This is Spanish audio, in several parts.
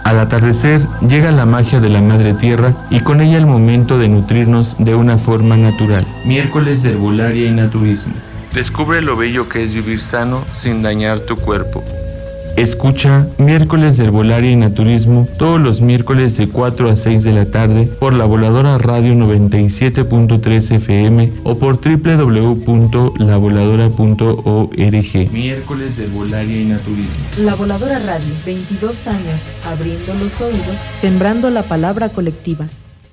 Al atardecer llega la magia de la Madre Tierra y con ella el momento de nutrirnos de una forma natural. Miércoles de herbolaria y naturismo. Descubre lo bello que es vivir sano sin dañar tu cuerpo. Escucha Miércoles de Herbolaria y Naturismo todos los miércoles de 4 a 6 de la tarde por la Voladora Radio 97.3 FM o por www.lavoladora.org. Miércoles de Herbolaria y Naturismo. La Voladora Radio, 22 años abriendo los oídos, sembrando la palabra colectiva.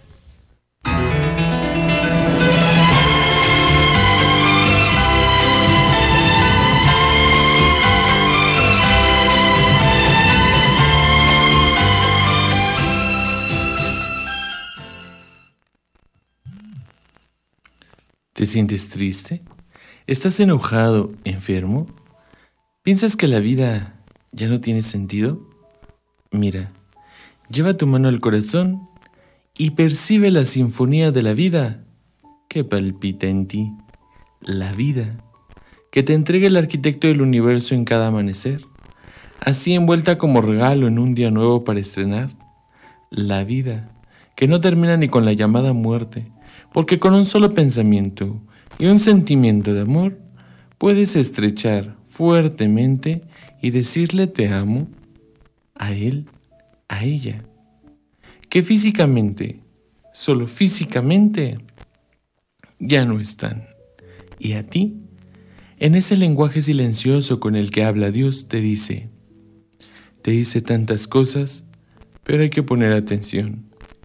¿Te sientes triste? ¿Estás enojado, enfermo? ¿Piensas que la vida ya no tiene sentido? Mira, lleva tu mano al corazón y percibe la sinfonía de la vida que palpita en ti. La vida que te entrega el arquitecto del universo en cada amanecer, así envuelta como regalo en un día nuevo para estrenar. La vida que no termina ni con la llamada muerte, porque con un solo pensamiento y un sentimiento de amor puedes estrechar fuertemente y decirle te amo a él, a ella, que físicamente, solo físicamente, ya no están. Y a ti, en ese lenguaje silencioso con el que habla Dios, te dice tantas cosas, pero hay que poner atención.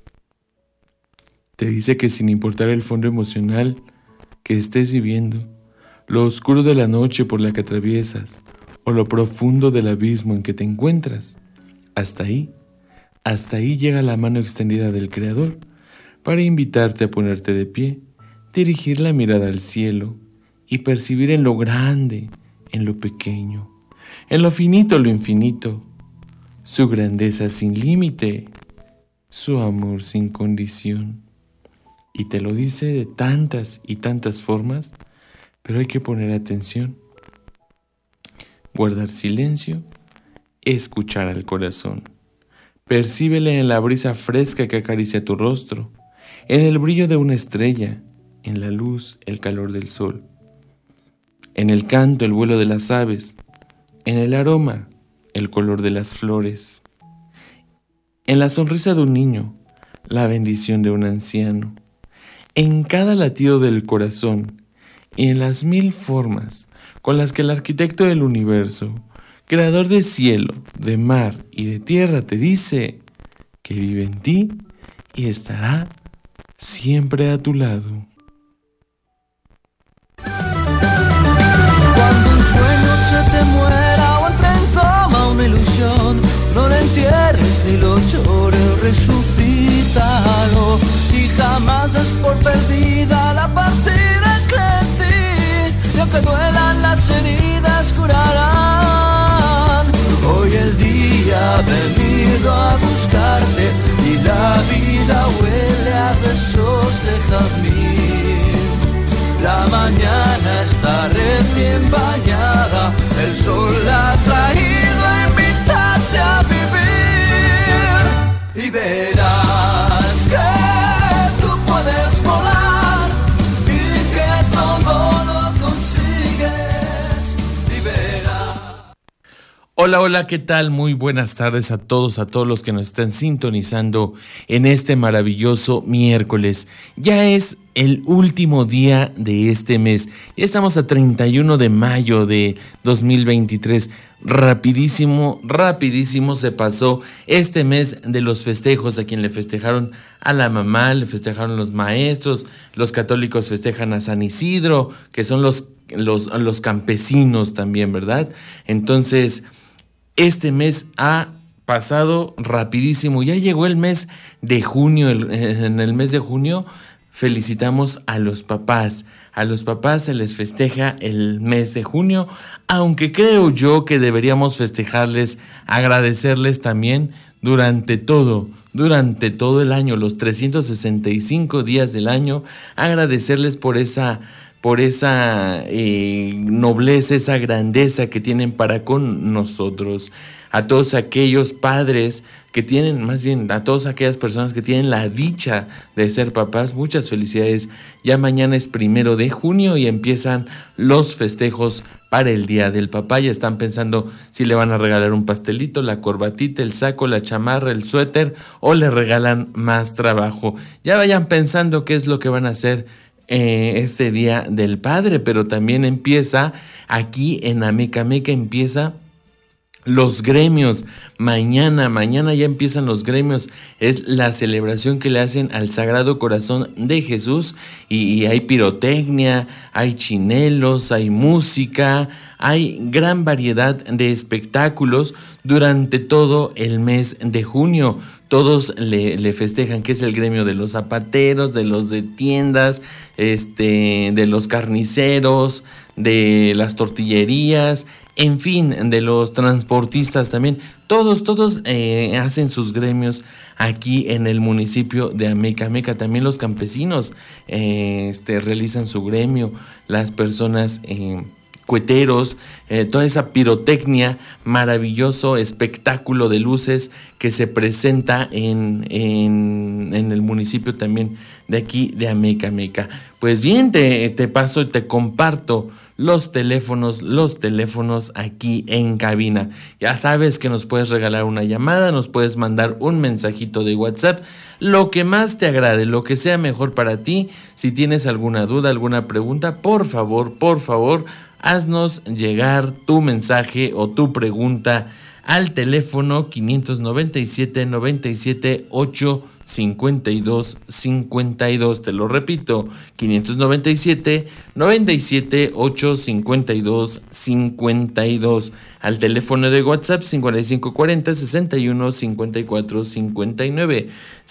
Te dice que sin importar el fondo emocional que estés viviendo, lo oscuro de la noche por la que atraviesas o lo profundo del abismo en que te encuentras, hasta ahí llega la mano extendida del Creador para invitarte a ponerte de pie, dirigir la mirada al cielo y percibir en lo grande, en lo pequeño, en lo finito, lo infinito, su grandeza sin límite, su amor sin condición. Y te lo dice de tantas y tantas formas, pero hay que poner atención, guardar silencio, escuchar al corazón. Percíbele en la brisa fresca que acaricia tu rostro, en el brillo de una estrella, en la luz, el calor del sol, en el canto, el vuelo de las aves, en el aroma, el color de las flores, en la sonrisa de un niño, la bendición de un anciano, en cada latido del corazón y en las 1000 formas con las que el arquitecto del universo, creador de cielo, de mar y de tierra, te dice que vive en ti y estará siempre a tu lado. Cuando un sueño se te muera o entre en coma una ilusión, no la entierres ni lo llores, resucítalo y jamás des por perdida la partida que en ti, y aunque duelan las heridas curarán. Hoy el día ha venido a buscarte y la vida huele a besos de jazmín. La mañana está recién bañada, el sol la ha traído a invitarte a vivir y verás que tú puedes volar y que todo lo consigues y verás. Hola, ¿qué tal? Muy buenas tardes a todos los que nos están sintonizando en este maravilloso miércoles. Ya es el último día de este mes. Ya estamos a 31 de mayo de 2023. Rapidísimo se pasó este mes de los festejos. A quien le festejaron a la mamá, le festejaron los maestros, los católicos festejan a San Isidro, que son los campesinos también, ¿verdad? Entonces, este mes ha pasado rapidísimo. Ya llegó el mes de junio. En el mes de junio felicitamos a los papás. A los papás se les festeja el mes de junio, aunque creo yo que deberíamos festejarles, agradecerles también durante todo el año, los 365 días del año, agradecerles por esa por esa nobleza, esa grandeza que tienen para con nosotros. A todos aquellos padres que tienen, más bien a todas aquellas personas que tienen la dicha de ser papás, muchas felicidades. Ya mañana es 1 de junio y empiezan los festejos para el Día del Papá. Ya están pensando si le van a regalar un pastelito, la corbatita, el saco, la chamarra, el suéter, o le regalan más trabajo. Ya vayan pensando qué es lo que van a hacer este Día del Padre, pero también empieza aquí en Amecameca, empieza los gremios. Mañana ya empiezan los gremios. Es la celebración que le hacen al Sagrado Corazón de Jesús y hay pirotecnia, hay chinelos, hay música, hay gran variedad de espectáculos durante todo el mes de junio. Todos le festejan, que es el gremio de los zapateros, de los de tiendas, de los carniceros, de las tortillerías, en fin, de los transportistas también. Todos hacen sus gremios aquí en el municipio de Amecameca. También los campesinos realizan su gremio, las personas cueteros, toda esa pirotecnia, maravilloso espectáculo de luces que se presenta en el municipio también de aquí de Amecameca. Pues bien, te paso y te comparto los teléfonos aquí en cabina. Ya sabes que nos puedes regalar una llamada, nos puedes mandar un mensajito de WhatsApp, lo que más te agrade, lo que sea mejor para ti. Si tienes alguna duda, alguna pregunta, por favor, haznos llegar tu mensaje o tu pregunta al teléfono 597 97 8 52 52. Te lo repito, 597 97 8 52 52. Al teléfono de WhatsApp 5540 61 54 59,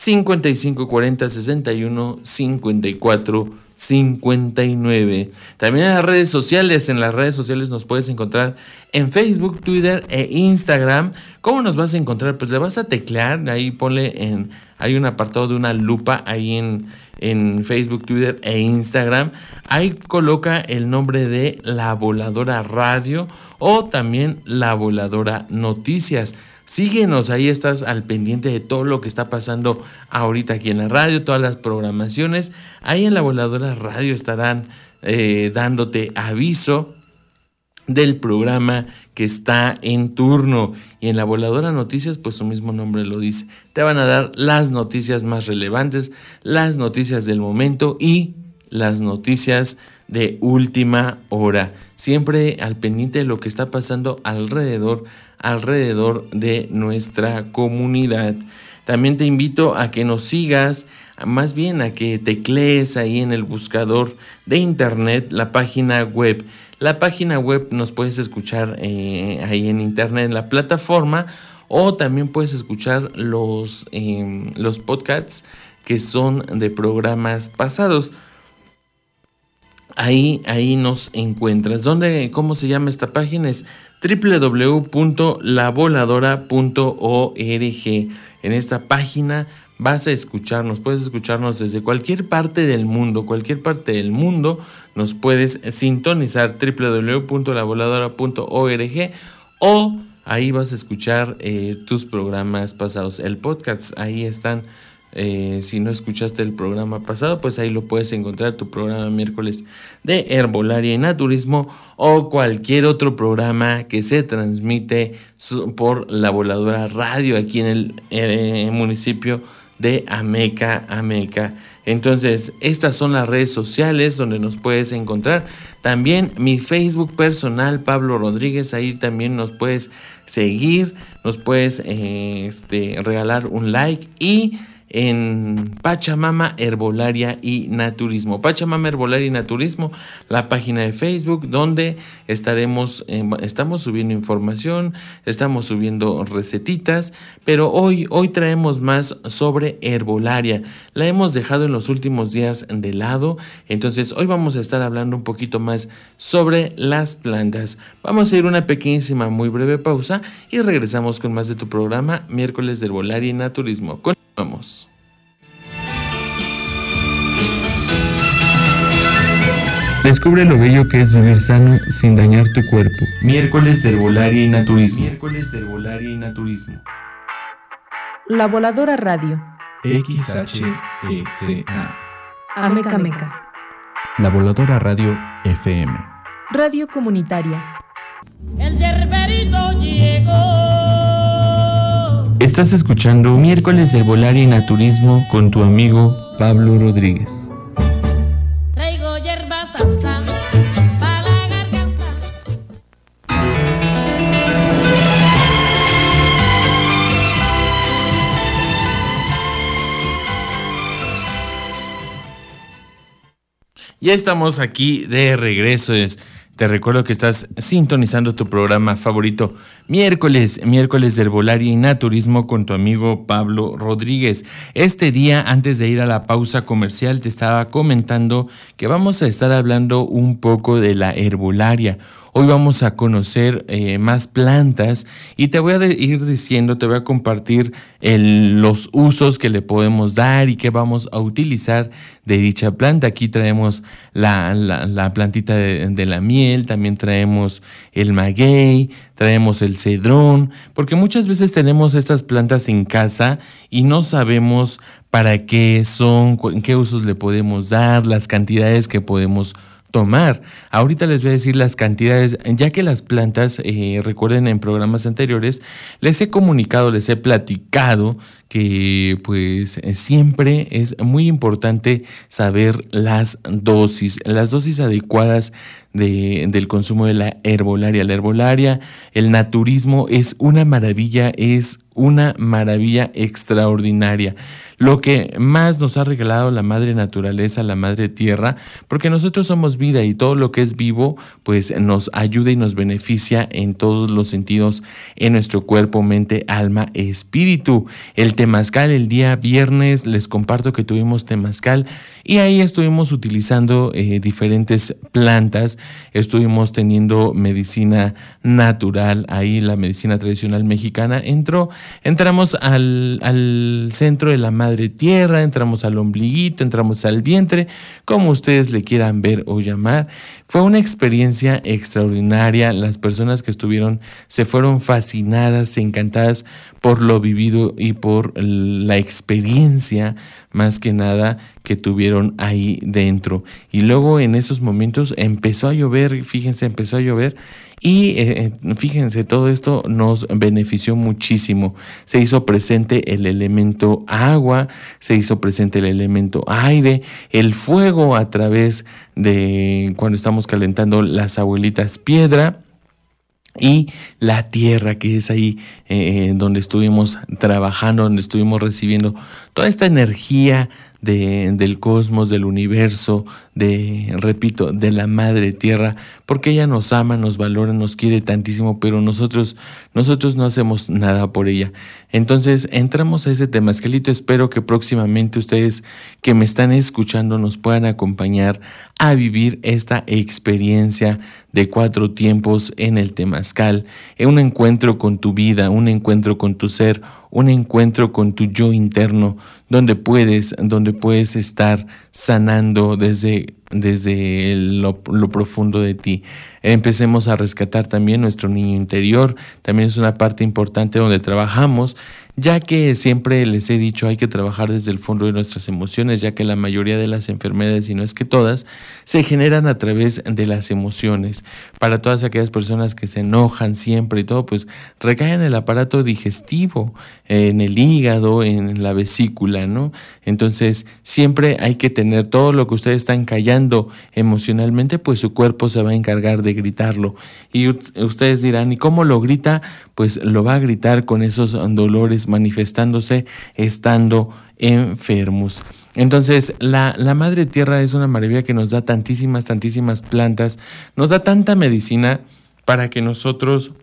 5540 61 54 59. También en las redes sociales. En las redes sociales nos puedes encontrar en Facebook, Twitter e Instagram. ¿Cómo nos vas a encontrar? Pues le vas a teclear, ahí hay un apartado de una lupa ahí en Facebook, Twitter e Instagram. Ahí coloca el nombre de La Voladora Radio o también La Voladora Noticias. Síguenos, ahí estás al pendiente de todo lo que está pasando ahorita aquí en la radio, todas las programaciones. Ahí en La Voladora Radio estarán dándote aviso del programa que está en turno. Y en La Voladora Noticias, pues su mismo nombre lo dice. Te van a dar las noticias más relevantes, las noticias del momento y las noticias de última hora. Siempre al pendiente de lo que está pasando alrededor de nuestra comunidad. También te invito a que nos sigas, más bien a que teclees ahí en el buscador de internet la página web. La página web nos puedes escuchar ahí en internet, en la plataforma, o también puedes escuchar los podcasts que son de programas pasados. Ahí nos encuentras. ¿Cómo se llama esta página? Es www.lavoladora.org. En esta página vas a escucharnos, puedes escucharnos desde cualquier parte del mundo, nos puedes sintonizar www.lavoladora.org, o ahí vas a escuchar tus programas pasados. El podcast, ahí están. Si no escuchaste el programa pasado, pues ahí lo puedes encontrar, tu programa miércoles de herbolaria y naturismo, o cualquier otro programa que se transmite por La Voladora Radio aquí en el municipio de Ameca. Entonces, estas son las redes sociales donde nos puedes encontrar. También mi Facebook personal, Pablo Rodríguez, ahí también nos puedes seguir, nos puedes regalar un like, y en Pachamama Herbolaria y Naturismo. Pachamama Herbolaria y Naturismo, la página de Facebook donde estamos subiendo información, estamos subiendo recetitas, pero hoy traemos más sobre herbolaria. La hemos dejado en los últimos días de lado, entonces hoy vamos a estar hablando un poquito más sobre las plantas. Vamos a ir una pequeñísima, muy breve pausa y regresamos con más de tu programa Miércoles de Herbolaria y Naturismo. Continuamos. Descubre lo bello que es vivir sano sin dañar tu cuerpo. Miércoles de Herbolaria y Naturismo. La Voladora Radio. XHECA. Ameca Meca. La Voladora Radio FM. Radio comunitaria. El yerberito llegó. Estás escuchando Miércoles de Herbolaria y Naturismo con tu amigo Pablo Rodríguez. Traigo hierba santa para la garganta. Ya estamos aquí de regreso. Te recuerdo que estás sintonizando tu programa favorito, miércoles de Herbolaria y Naturismo con tu amigo Pablo Rodríguez. Este día, antes de ir a la pausa comercial, te estaba comentando que vamos a estar hablando un poco de la herbolaria. Hoy vamos a conocer más plantas y te voy a ir diciendo, te voy a compartir los usos que le podemos dar y que vamos a utilizar de dicha planta. Aquí traemos la plantita de la miel, también traemos el maguey, traemos el cedrón, porque muchas veces tenemos estas plantas en casa y no sabemos para qué son, qué usos le podemos dar, las cantidades que podemos tomar. Ahorita les voy a decir las cantidades, ya que las plantas, recuerden en programas anteriores, les he comunicado, les he platicado que pues siempre es muy importante saber las dosis adecuadas del consumo de la herbolaria. La herbolaria, el naturismo es una maravilla extraordinaria. Lo que más nos ha regalado la madre naturaleza, la madre tierra, porque nosotros somos vida y todo lo que es vivo pues nos ayuda y nos beneficia en todos los sentidos, en nuestro cuerpo, mente, alma, espíritu. El temazcal, el día viernes les comparto que tuvimos temazcal y ahí estuvimos utilizando diferentes plantas, estuvimos teniendo medicina natural, ahí la medicina tradicional mexicana. Entramos al centro de la madre tierra, entramos al ombliguito, entramos al vientre, como ustedes le quieran ver o llamar. Fue una experiencia extraordinaria. Las personas que estuvieron se fueron fascinadas, encantadas por lo vivido y por la experiencia, más que nada, que tuvieron ahí dentro. Y luego en esos momentos empezó a llover, fíjense, y fíjense, todo esto nos benefició muchísimo. Se hizo presente el elemento agua, se hizo presente el elemento aire, el fuego a través de cuando estamos calentando las abuelitas piedra, y la tierra, que es ahí donde estuvimos trabajando, donde estuvimos recibiendo toda esta energía del cosmos, del universo, de la madre tierra, porque ella nos ama, nos valora, nos quiere tantísimo, pero nosotros no hacemos nada por ella. Entonces entramos a ese temazcalito. Espero que próximamente ustedes que me están escuchando nos puedan acompañar a vivir esta experiencia de 4 tiempos en el temazcal, en un encuentro con tu vida, un encuentro con tu ser, un encuentro con tu yo interno, donde puedes estar sanando desde lo profundo de ti. Empecemos a rescatar también nuestro niño interior. También es una parte importante donde trabajamos, ya que siempre les he dicho, hay que trabajar desde el fondo de nuestras emociones, ya que la mayoría de las enfermedades, y no es que todas, se generan a través de las emociones. Para todas aquellas personas que se enojan siempre y todo, pues recaen en el aparato digestivo, en el hígado, en la vesícula, ¿no? Entonces siempre hay que tener todo lo que ustedes están callando emocionalmente, pues su cuerpo se va a encargar de gritarlo. Y ustedes dirán, ¿y cómo lo grita? Pues lo va a gritar con esos dolores manifestándose estando enfermos. Entonces la madre tierra es una maravilla que nos da tantísimas plantas, nos da tanta medicina para que nosotros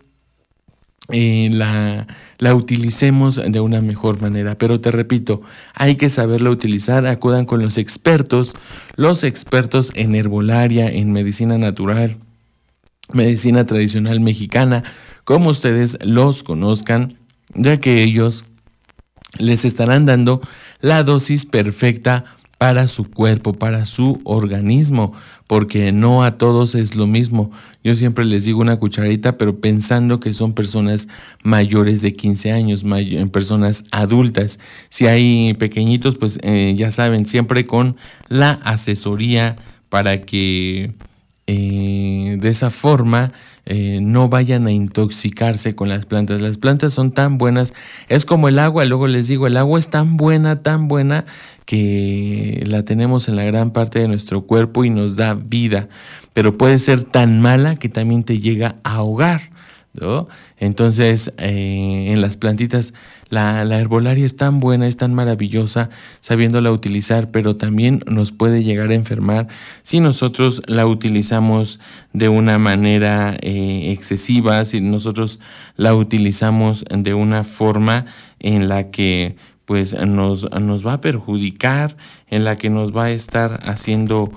la utilicemos de una mejor manera. Pero te repito, hay que saberla utilizar. Acudan con los expertos en herbolaria, en medicina natural, medicina tradicional mexicana, como ustedes los conozcan, ya que ellos les estarán dando la dosis perfecta para su cuerpo, para su organismo, porque no a todos es lo mismo. Yo siempre les digo una cucharadita, pero pensando que son personas mayores de 15 años, personas adultas. Si hay pequeñitos, pues ya saben, siempre con la asesoría para que de esa forma no vayan a intoxicarse con las plantas. Las plantas son tan buenas, es como el agua. Luego les digo, el agua es tan buena que la tenemos en la gran parte de nuestro cuerpo y nos da vida, pero puede ser tan mala que también te llega a ahogar, ¿no? Entonces, en las plantitas, la herbolaria es tan buena, es tan maravillosa, sabiéndola utilizar, pero también nos puede llegar a enfermar si nosotros la utilizamos de una manera excesiva, si nosotros la utilizamos de una forma en la que pues nos va a perjudicar, en la que nos va a estar haciendo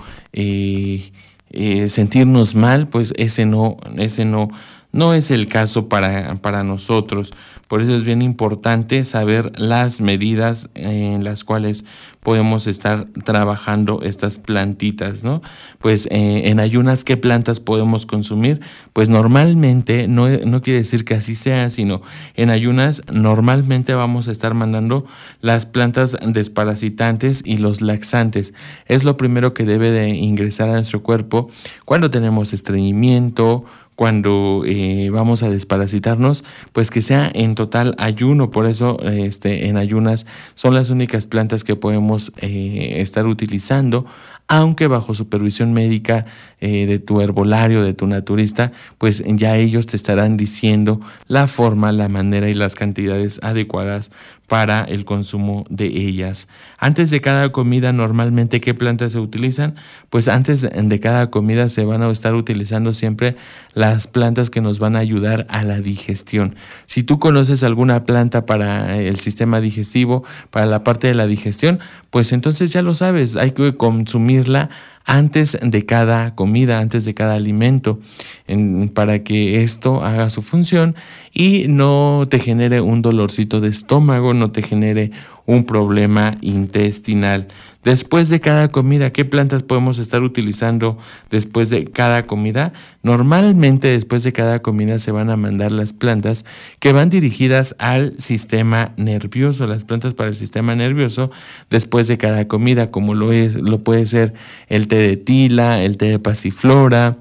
sentirnos mal, pues ese no es el caso para nosotros. Por eso es bien importante saber las medidas en las cuales podemos estar trabajando estas plantitas, ¿no? Pues en ayunas, ¿qué plantas podemos consumir? Pues normalmente, no quiere decir que así sea, sino en ayunas normalmente vamos a estar mandando las plantas desparasitantes y los laxantes. Es lo primero que debe de ingresar a nuestro cuerpo cuando tenemos estreñimiento, cuando vamos a desparasitarnos, pues que sea en total ayuno. Por eso en ayunas son las únicas plantas que podemos estar utilizando, aunque bajo supervisión médica de tu herbolario, de tu naturista, pues ya ellos te estarán diciendo la forma, la manera y las cantidades adecuadas para el consumo de ellas. Antes de cada comida, normalmente, ¿qué plantas se utilizan? Pues antes de cada comida se van a estar utilizando siempre las plantas que nos van a ayudar a la digestión. Si tú conoces alguna planta para el sistema digestivo, para la parte de la digestión, pues entonces ya lo sabes, hay que consumirla antes de cada comida, antes de cada alimento, para que esto haga su función y no te genere un dolorcito de estómago, no te genere un problema intestinal. Después de cada comida, ¿qué plantas podemos estar utilizando después de cada comida? Normalmente después de cada comida se van a mandar las plantas que van dirigidas al sistema nervioso, las plantas para el sistema nervioso después de cada comida, como lo puede ser el té de tila, el té de pasiflora,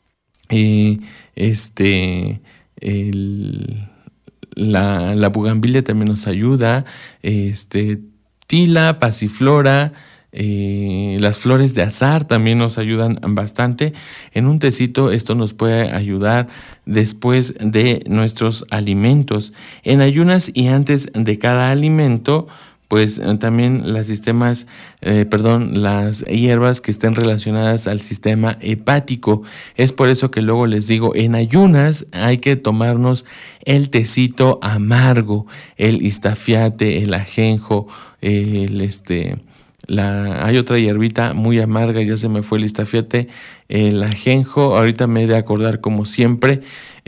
la bugambilia también nos ayuda, tila, pasiflora, las flores de azahar también nos ayudan bastante. En un tecito esto nos puede ayudar después de nuestros alimentos. En ayunas y antes de cada alimento, pues también las hierbas que estén relacionadas al sistema hepático. Es por eso que luego les digo, en ayunas hay que tomarnos el tecito amargo, el istafiate, el ajenjo, hay otra hierbita muy amarga, ya se me fue el istafiate, el ajenjo, ahorita me he de acordar como siempre,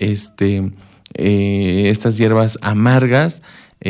estas hierbas amargas,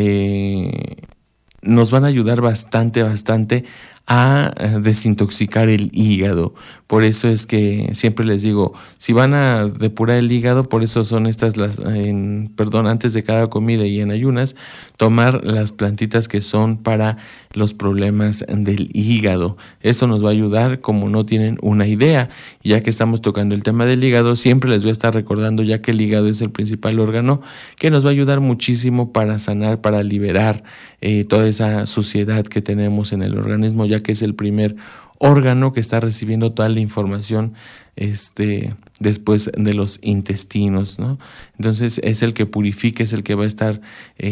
nos van a ayudar bastante a desintoxicar el hígado. Por eso es que siempre les digo, si van a depurar el hígado, por eso son estas antes de cada comida y en ayunas, tomar las plantitas que son para los problemas del hígado. Esto nos va a ayudar como no tienen una idea. Ya que estamos tocando el tema del hígado, siempre les voy a estar recordando, ya que el hígado es el principal órgano, que nos va a ayudar muchísimo para sanar, para liberar toda esa suciedad que tenemos en el organismo, ya que es el primer órgano que está recibiendo toda la información después de los intestinos, ¿no? Entonces es el que purifica, es el que va a estar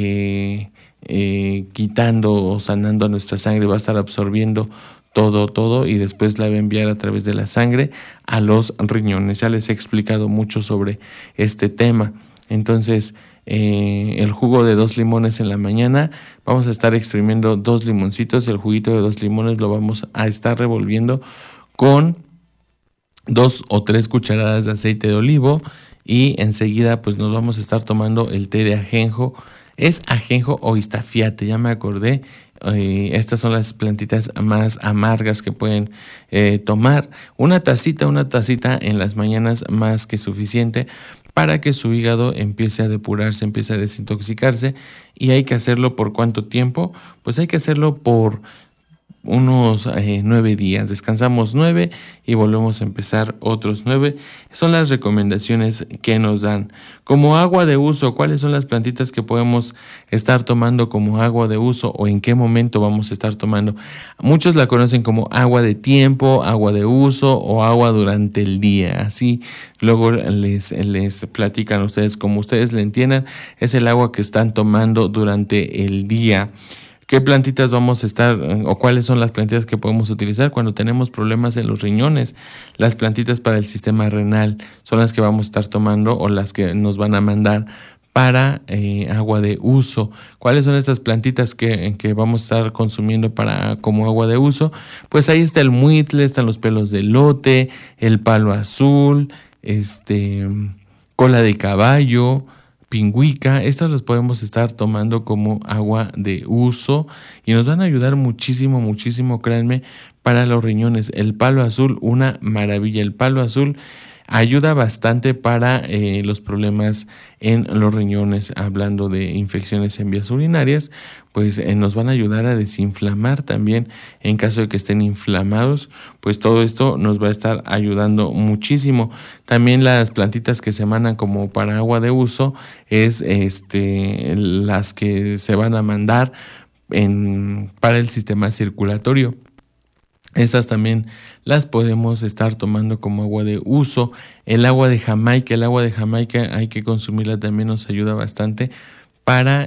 quitando o sanando nuestra sangre, va a estar absorbiendo todo y después la va a enviar a través de la sangre a los riñones. Ya les he explicado mucho sobre este tema. Entonces, el jugo de 2 limones en la mañana, vamos a estar exprimiendo 2 limoncitos, el juguito de 2 limones lo vamos a estar revolviendo con 2 o 3 cucharadas de aceite de olivo y enseguida pues nos vamos a estar tomando el té de ajenjo. Es ajenjo o istafiate, ya me acordé, Estas son las plantitas más amargas que pueden tomar. Una tacita en las mañanas más que suficiente para que su hígado empiece a depurarse, empiece a desintoxicarse. Y hay que hacerlo ¿por cuánto tiempo? Pues hay que hacerlo por unos 9 días. Descansamos 9 y volvemos a empezar otros 9. Son las recomendaciones que nos dan. Como agua de uso, ¿cuáles son las plantitas que podemos estar tomando como agua de uso o en qué momento vamos a estar tomando? Muchos la conocen como agua de tiempo, agua de uso o agua durante el día. Así luego les platican a ustedes como ustedes le entiendan. Es el agua que están tomando durante el día. ¿Qué plantitas vamos a estar o cuáles son las plantitas que podemos utilizar cuando tenemos problemas en los riñones? Las plantitas para el sistema renal son las que vamos a estar tomando o las que nos van a mandar para agua de uso. ¿Cuáles son estas plantitas que vamos a estar consumiendo como agua de uso? Pues ahí está el muitle, están los pelos de elote, el palo azul, cola de caballo, pingüica. Estas las podemos estar tomando como agua de uso y nos van a ayudar muchísimo, créanme, para los riñones. El palo azul, una maravilla. El palo azul ayuda bastante para los problemas en los riñones. Hablando de infecciones en vías urinarias, pues nos van a ayudar a desinflamar también en caso de que estén inflamados. Pues todo esto nos va a estar ayudando muchísimo. También las plantitas que se mandan como para agua de uso es las que se van a mandar para el sistema circulatorio. Estas también las podemos estar tomando como agua de uso. El agua de Jamaica hay que consumirla, también nos ayuda bastante para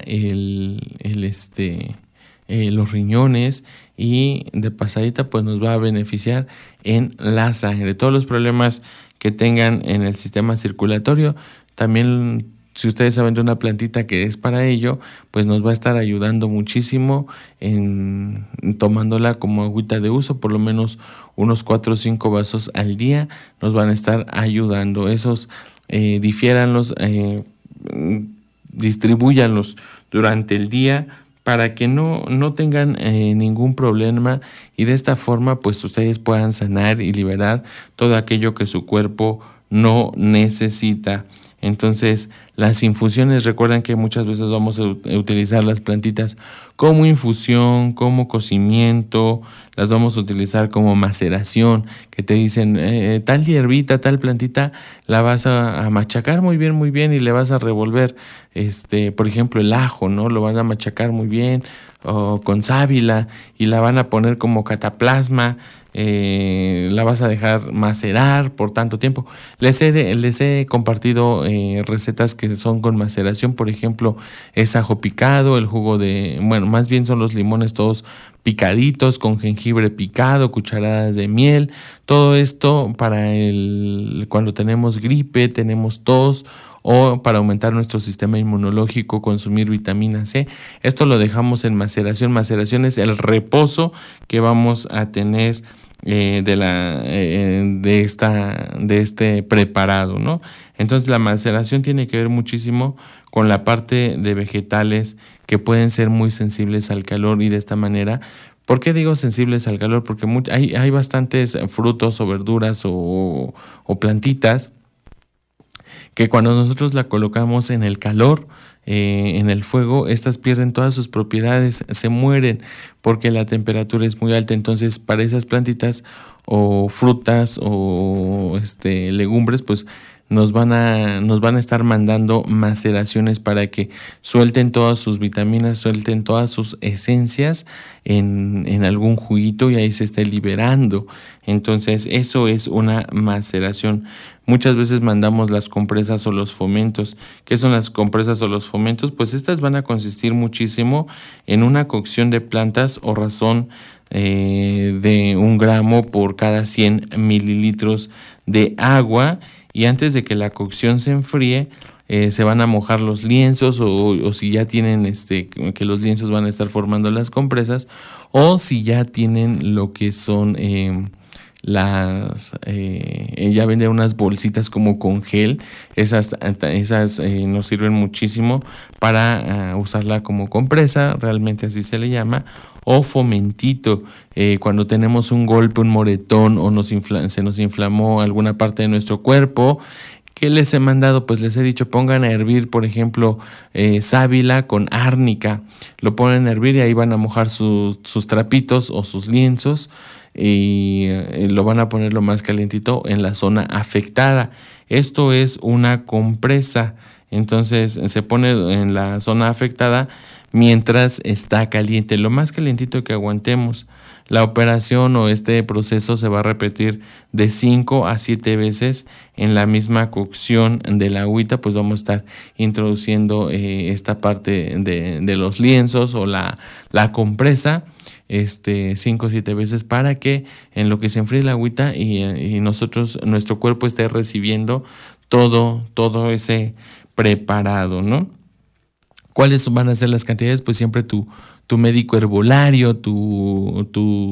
los riñones y de pasadita pues nos va a beneficiar en la sangre. Todos los problemas que tengan en el sistema circulatorio, también si ustedes saben de una plantita que es para ello, pues nos va a estar ayudando muchísimo en tomándola como agüita de uso, por lo menos unos 4 o 5 vasos al día nos van a estar ayudando. Esos difiéranlos, distribúyanlos durante el día para que no tengan ningún problema y de esta forma pues ustedes puedan sanar y liberar todo aquello que su cuerpo no necesita. Entonces, las infusiones, recuerden que muchas veces vamos a utilizar las plantitas como infusión, como cocimiento, las vamos a utilizar como maceración, que te dicen tal hierbita, tal plantita, la vas a machacar muy bien y le vas a revolver, por ejemplo, el ajo, ¿no? Lo van a machacar muy bien, o con sábila, y la van a poner como cataplasma, la vas a dejar macerar por tanto tiempo. Les he compartido recetas que son con maceración, por ejemplo, es ajo picado, el jugo más bien son los limones todos picaditos con jengibre picado, cucharadas de miel, todo esto para cuando tenemos gripe, tenemos tos o para aumentar nuestro sistema inmunológico, consumir vitamina C. Esto lo dejamos en maceración. Maceración es el reposo que vamos a tener de este preparado, ¿no? Entonces la maceración tiene que ver muchísimo con la parte de vegetales que pueden ser muy sensibles al calor y de esta manera. ¿Por qué digo sensibles al calor? Porque hay bastantes frutos o verduras o plantitas que cuando nosotros la colocamos en el calor, en el fuego, estas pierden todas sus propiedades, se mueren porque la temperatura es muy alta. Entonces para esas plantitas o frutas o legumbres, pues nos van a estar mandando maceraciones para que suelten todas sus vitaminas, suelten todas sus esencias en algún juguito y ahí se esté liberando. Entonces eso es una maceración. Muchas veces mandamos las compresas o los fomentos. ¿Qué son las compresas o los fomentos? Pues estas van a consistir muchísimo en una cocción de plantas o razón de 1 gramo por cada 100 mililitros de agua. Y antes de que la cocción se enfríe, se van a mojar los lienzos o si ya tienen que los lienzos van a estar formando las compresas, o si ya tienen lo que son ella vende unas bolsitas como con gel, esas nos sirven muchísimo para usarla como compresa, realmente así se le llama, o fomentito, cuando tenemos un golpe, un moretón o se nos inflamó alguna parte de nuestro cuerpo. ¿Qué les he mandado? Pues les he dicho, pongan a hervir, por ejemplo, sábila con árnica. Lo ponen a hervir y ahí van a mojar sus trapitos o sus lienzos y lo van a poner lo más calientito en la zona afectada. Esto es una compresa. Entonces se pone en la zona afectada mientras está caliente, lo más calientito que aguantemos. La operación o este proceso se va a repetir de 5 a 7 veces en la misma cocción de la agüita, pues vamos a estar introduciendo esta parte de los lienzos o la compresa 5 o 7 veces para que en lo que se enfríe la agüita y nuestro cuerpo esté recibiendo todo ese preparado, ¿no? ¿Cuáles van a ser las cantidades? Pues siempre tu médico herbolario, tu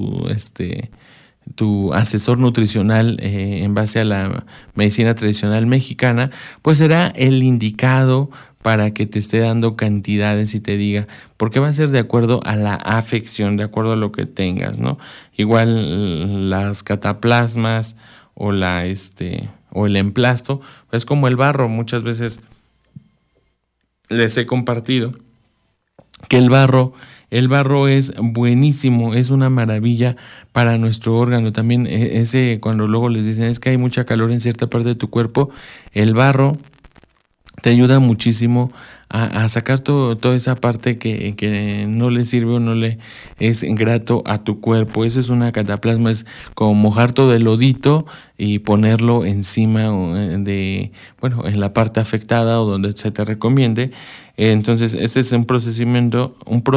asesor nutricional en base a la medicina tradicional mexicana, pues será el indicado para que te esté dando cantidades y te diga, porque va a ser de acuerdo a la afección, de acuerdo a lo que tengas, ¿no? Igual las cataplasmas o el emplasto, es como el barro. Muchas veces les he compartido que el barro es buenísimo, es una maravilla para nuestro órgano. También cuando luego les dicen es que hay mucha calor en cierta parte de tu cuerpo, el barro te ayuda muchísimo a sacar toda esa parte que no le sirve o no le es grato a tu cuerpo. Eso es una cataplasma, es como mojar todo el lodito y ponerlo encima en la parte afectada o donde se te recomiende. Entonces, este es un procedimiento,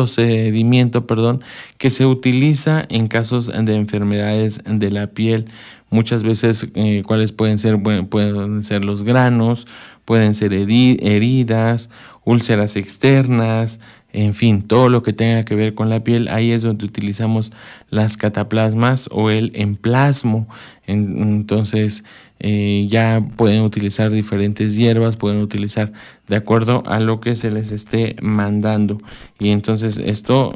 que se utiliza en casos de enfermedades de la piel. Muchas veces, ¿cuáles pueden ser? Bueno, pueden ser los granos, pueden ser heridas, úlceras externas, en fin, todo lo que tenga que ver con la piel. Ahí es donde utilizamos las cataplasmas o el emplasmo. Entonces, ya pueden utilizar diferentes hierbas, pueden utilizar de acuerdo a lo que se les esté mandando. Y entonces esto,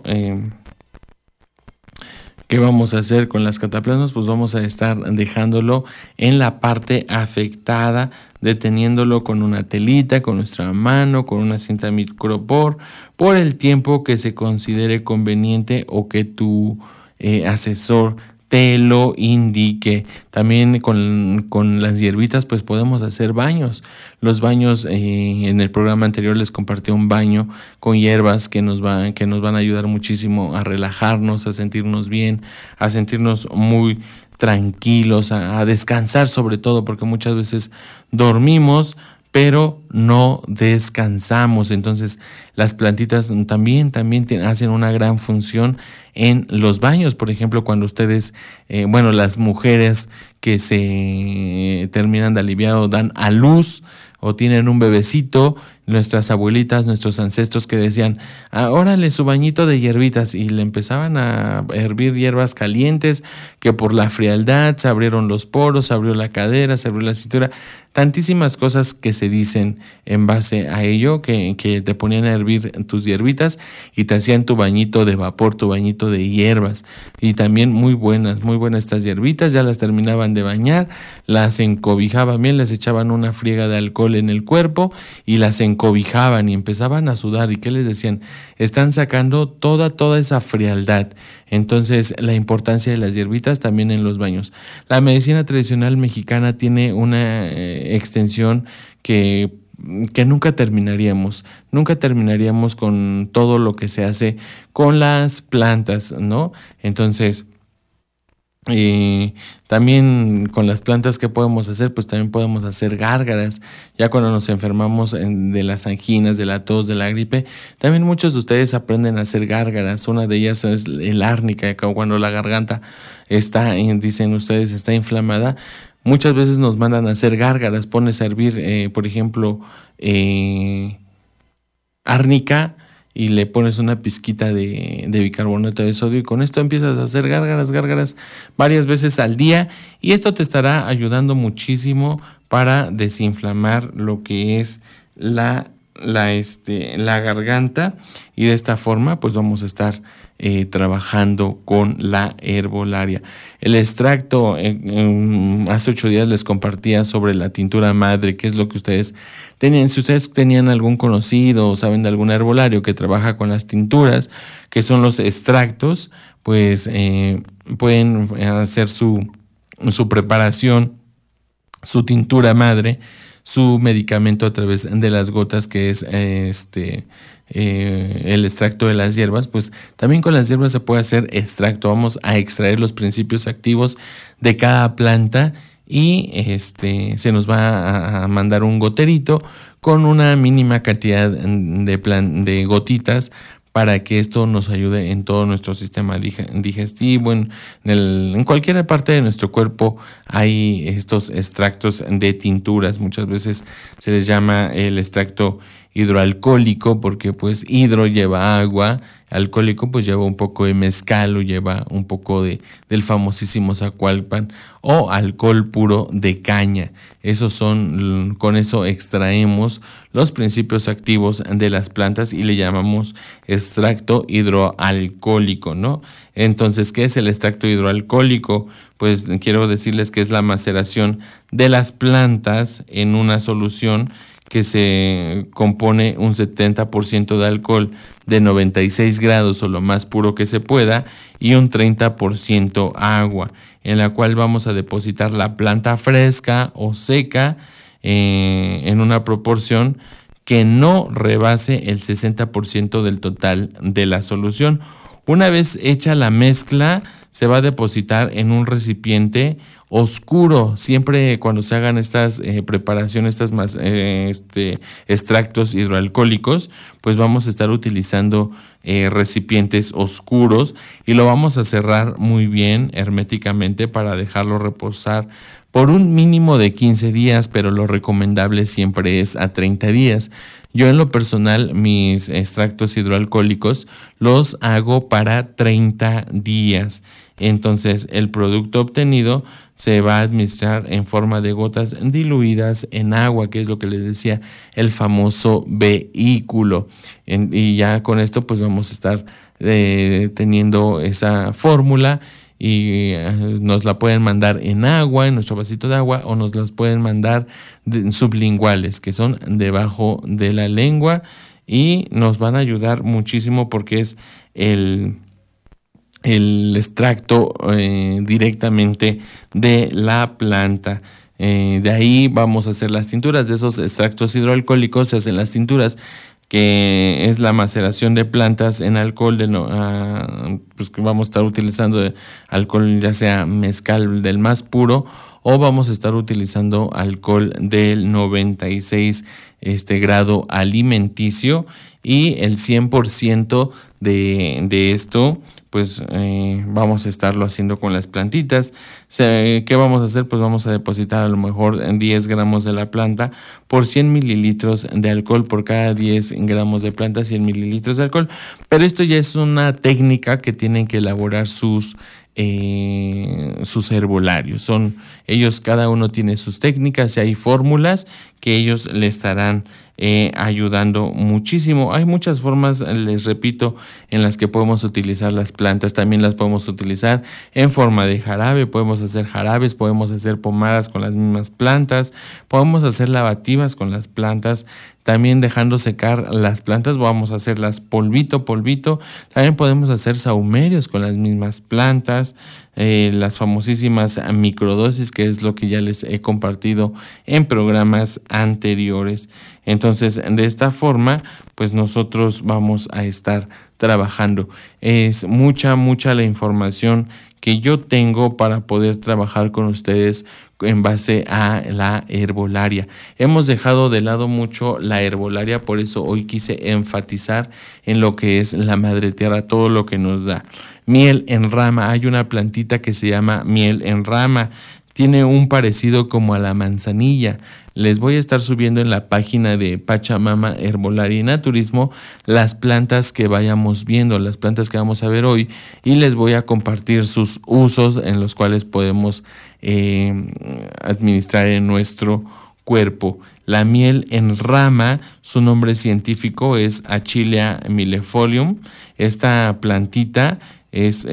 ¿qué vamos a hacer con las cataplasmas? Pues vamos a estar dejándolo en la parte afectada, deteniéndolo con una telita, con nuestra mano, con una cinta micropor, por el tiempo que se considere conveniente o que tu asesor te lo indique. También con las hierbitas pues podemos hacer baños. Los baños, en el programa anterior les compartí un baño con hierbas que nos van a ayudar muchísimo a relajarnos, a sentirnos bien, a sentirnos muy tranquilos, a descansar sobre todo, porque muchas veces dormimos pero no descansamos. Entonces las plantitas también hacen una gran función en los baños. Por ejemplo, cuando ustedes, las mujeres que se terminan de aliviar o dan a luz o tienen un bebecito, nuestras abuelitas, nuestros ancestros que decían, órale su bañito de hierbitas, y le empezaban a hervir hierbas calientes, que por la frialdad se abrieron los poros, se abrió la cadera, se abrió la cintura, tantísimas cosas que se dicen en base a ello, que te ponían a hervir tus hierbitas y te hacían tu bañito de vapor, tu bañito de hierbas, y también muy buenas estas hierbitas. Ya las terminaban de bañar, las encobijaban bien, les echaban una friega de alcohol en el cuerpo y las encobijaban y empezaban a sudar. ¿Y qué les decían? Están sacando toda esa frialdad. Entonces, la importancia de las hierbitas también en los baños. La medicina tradicional mexicana tiene una extensión que nunca terminaríamos con todo lo que se hace con las plantas, ¿no? Entonces, también con las plantas, ¿qué podemos hacer? Pues también podemos hacer gárgaras. Ya cuando nos enfermamos de las anginas, de la tos, de la gripe, también muchos de ustedes aprenden a hacer gárgaras. Una de ellas es el árnica, cuando la garganta dicen ustedes, está inflamada. Muchas veces nos mandan a hacer gárgaras. Pones a hervir, por ejemplo, árnica y le pones una pizquita de bicarbonato de sodio y con esto empiezas a hacer gárgaras varias veces al día y esto te estará ayudando muchísimo para desinflamar lo que es la garganta y de esta forma pues vamos a estar trabajando con la herbolaria. El extracto, hace 8 días les compartía sobre la tintura madre, que es lo que ustedes tenían. Si ustedes tenían algún conocido o saben de algún herbolario que trabaja con las tinturas, que son los extractos, pues pueden hacer su preparación, su tintura madre, su medicamento a través de las gotas, que es el extracto de las hierbas. Pues también con las hierbas se puede hacer extracto. Vamos a extraer los principios activos de cada planta y se nos va a mandar un goterito con una mínima cantidad de gotitas para que esto nos ayude en todo nuestro sistema digestivo. En cualquier parte de nuestro cuerpo hay estos extractos de tinturas. Muchas veces se les llama el extracto hidroalcohólico porque pues hidro lleva agua, alcohólico pues lleva un poco de mezcal o lleva un poco del famosísimo Zacualpan o alcohol puro de caña. Con eso extraemos los principios activos de las plantas y le llamamos extracto hidroalcohólico, ¿no? Entonces, ¿qué es el extracto hidroalcohólico? Pues quiero decirles que es la maceración de las plantas en una solución que se compone un 70% de alcohol de 96 grados o lo más puro que se pueda y un 30% agua, en la cual vamos a depositar la planta fresca o seca en una proporción que no rebase el 60% del total de la solución. Una vez hecha la mezcla, se va a depositar en un recipiente oscuro. Siempre cuando se hagan estas preparaciones, extractos hidroalcohólicos, pues vamos a estar utilizando recipientes oscuros y lo vamos a cerrar muy bien herméticamente para dejarlo reposar por un mínimo de 15 días, pero lo recomendable siempre es a 30 días. Yo en lo personal, mis extractos hidroalcohólicos los hago para 30 días. Entonces, el producto obtenido se va a administrar en forma de gotas diluidas en agua, que es lo que les decía, el famoso vehículo. Y ya con esto, pues vamos a estar teniendo esa fórmula y nos la pueden mandar en agua, en nuestro vasito de agua, o nos las pueden mandar sublinguales, que son debajo de la lengua, y nos van a ayudar muchísimo porque es el extracto directamente de la planta. De ahí vamos a hacer las tinturas. De esos extractos hidroalcohólicos se hacen las tinturas, que es la maceración de plantas en alcohol pues que vamos a estar utilizando alcohol ya sea mezcal del más puro o vamos a estar utilizando alcohol del 96 grado alimenticio, y el 100% de esto pues vamos a estarlo haciendo con las plantitas. ¿Qué vamos a hacer? Pues vamos a depositar a lo mejor 10 gramos de la planta por 100 mililitros de alcohol. Por cada 10 gramos de planta, 100 mililitros de alcohol. Pero esto ya es una técnica que tienen que elaborar sus herbolarios. Ellos, cada uno tiene sus técnicas y hay fórmulas que ellos le estarán ayudando muchísimo. Hay muchas formas, les repito, en las que podemos utilizar las plantas. También las podemos utilizar en forma de jarabe. Podemos hacer jarabes, podemos hacer pomadas con las mismas plantas, podemos hacer lavativas con las plantas. También dejando secar las plantas, vamos a hacerlas polvito. También podemos hacer sahumerios con las mismas plantas, las famosísimas microdosis, que es lo que ya les he compartido en programas anteriores. Entonces, de esta forma, pues nosotros vamos a estar trabajando. Es mucha la información que yo tengo para poder trabajar con ustedes en base a la herbolaria. Hemos dejado de lado mucho la herbolaria, por eso hoy quise enfatizar en lo que es la madre tierra, todo lo que nos da. Miel en rama, hay una plantita que se llama miel en rama. tiene un parecido como a la manzanilla. Les voy a estar subiendo en la página de Pachamama Herbolaria y Naturismo las plantas que vayamos viendo, las plantas que vamos a ver hoy, y les voy a compartir sus usos en los cuales podemos administrar en nuestro cuerpo. La miel en rama, su nombre científico es Achillea millefolium. Esta plantita es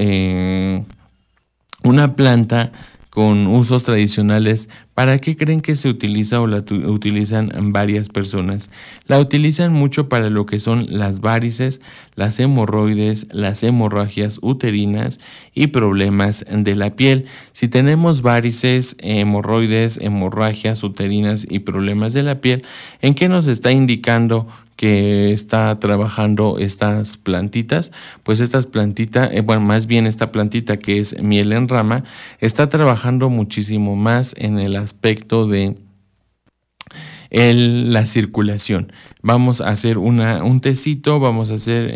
una planta con usos tradicionales. ¿Para qué creen que se utiliza o la utilizan varias personas? La utilizan mucho para lo que son las varices, las hemorroides, las hemorragias uterinas y problemas de la piel. Si tenemos varices, hemorroides, hemorragias uterinas y problemas de la piel, ¿en qué nos está indicando que está trabajando estas plantitas? Pues estas plantitas, más bien esta plantita que es miel en rama, está trabajando muchísimo más en el aspecto de la circulación. Vamos a hacer un tecito, vamos a hacer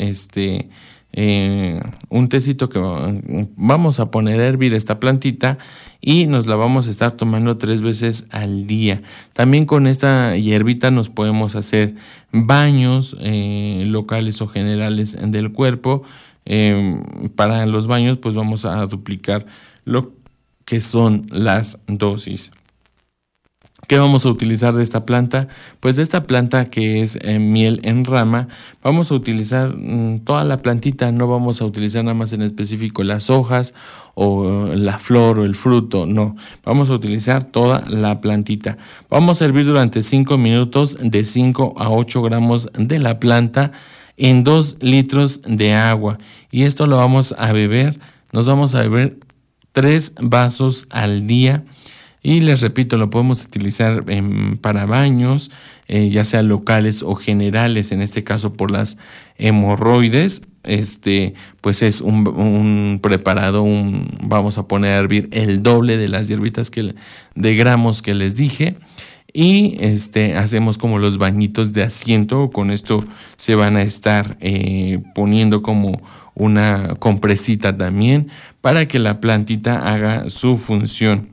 un tecito que vamos a poner a hervir esta plantita y nos la vamos a estar tomando 3 veces al día. También con esta hierbita nos podemos hacer baños locales o generales del cuerpo. Para los baños pues vamos a duplicar lo que son las dosis. ¿Qué vamos a utilizar de esta planta? Pues de esta planta que es miel en rama, vamos a utilizar toda la plantita, no vamos a utilizar nada más en específico las hojas o la flor o el fruto, no, vamos a utilizar toda la plantita. Vamos a hervir durante 5 minutos de 5 a 8 gramos de la planta en 2 litros de agua, y esto lo vamos a beber, nos vamos a beber 3 vasos al día. Y les repito, lo podemos utilizar para baños, ya sea locales o generales, en este caso por las hemorroides. Pues es un preparado, vamos a poner a hervir el doble de las hierbitas de gramos que les dije. Y hacemos como los bañitos de asiento. Con esto se van a estar poniendo como una compresita también para que la plantita haga su función.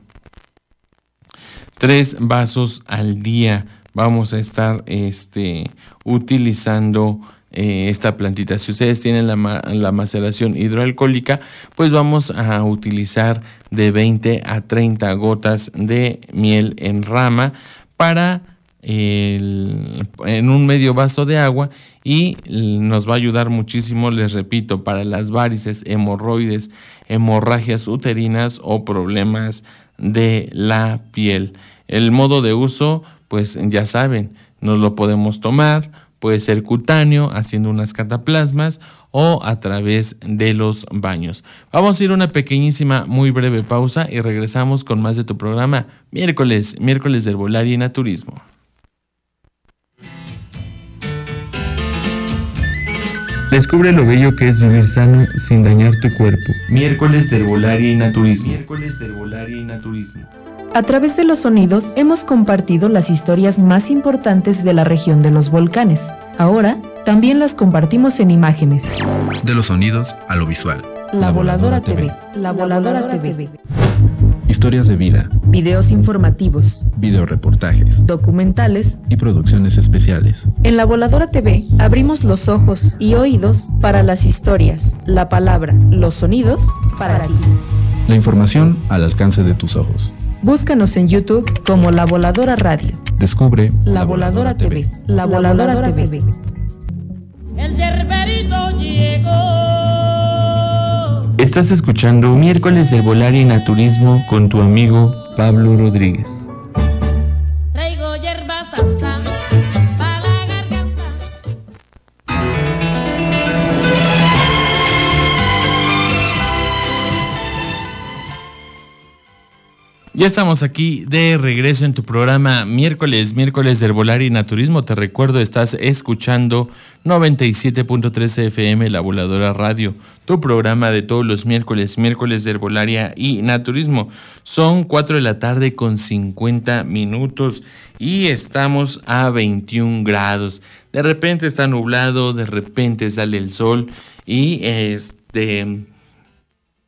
3 vasos al día vamos a estar utilizando esta plantita. Si ustedes tienen la maceración hidroalcohólica, pues vamos a utilizar de 20 a 30 gotas de miel en rama en un medio vaso de agua, y nos va a ayudar muchísimo, les repito, para las varices, hemorroides, hemorragias uterinas o problemas de la piel. El modo de uso, pues ya saben, nos lo podemos tomar, puede ser cutáneo, haciendo unas cataplasmas, o a través de los baños. Vamos a ir a una pequeñísima, muy breve pausa y regresamos con más de tu programa miércoles de Herbolaria y Naturismo. Descubre lo bello que es vivir sano sin dañar tu cuerpo. Miércoles de Herbolaria y Naturismo. Miércoles de Herbolaria y Naturismo. A través de los sonidos hemos compartido las historias más importantes de la región de los volcanes. Ahora también las compartimos en imágenes. De los sonidos a lo visual. La Voladora TV. La Voladora TV. Historias de vida, Videos informativos, videoreportajes documentales. y producciones especiales. En La Voladora TV abrimos los ojos y oídos para las historias, la palabra, los sonidos para ti. La información al alcance de tus ojos. Búscanos en YouTube como La Voladora Radio. Descubre La Voladora TV. La Voladora TV. El yerberito llegó. Estás escuchando Miércoles de Herbolaria y Naturismo con tu amigo Pablo Rodríguez. Traigo hierba santa para la garganta. Ya estamos aquí de regreso en tu programa miércoles de Herbolaria y Naturismo. Te recuerdo, estás escuchando 97.3 FM, La Voladora Radio, tu programa de todos los miércoles de Herbolaria y Naturismo. Son 4 de la tarde con 50 minutos y estamos a 21 grados. De repente está nublado, de repente sale el sol y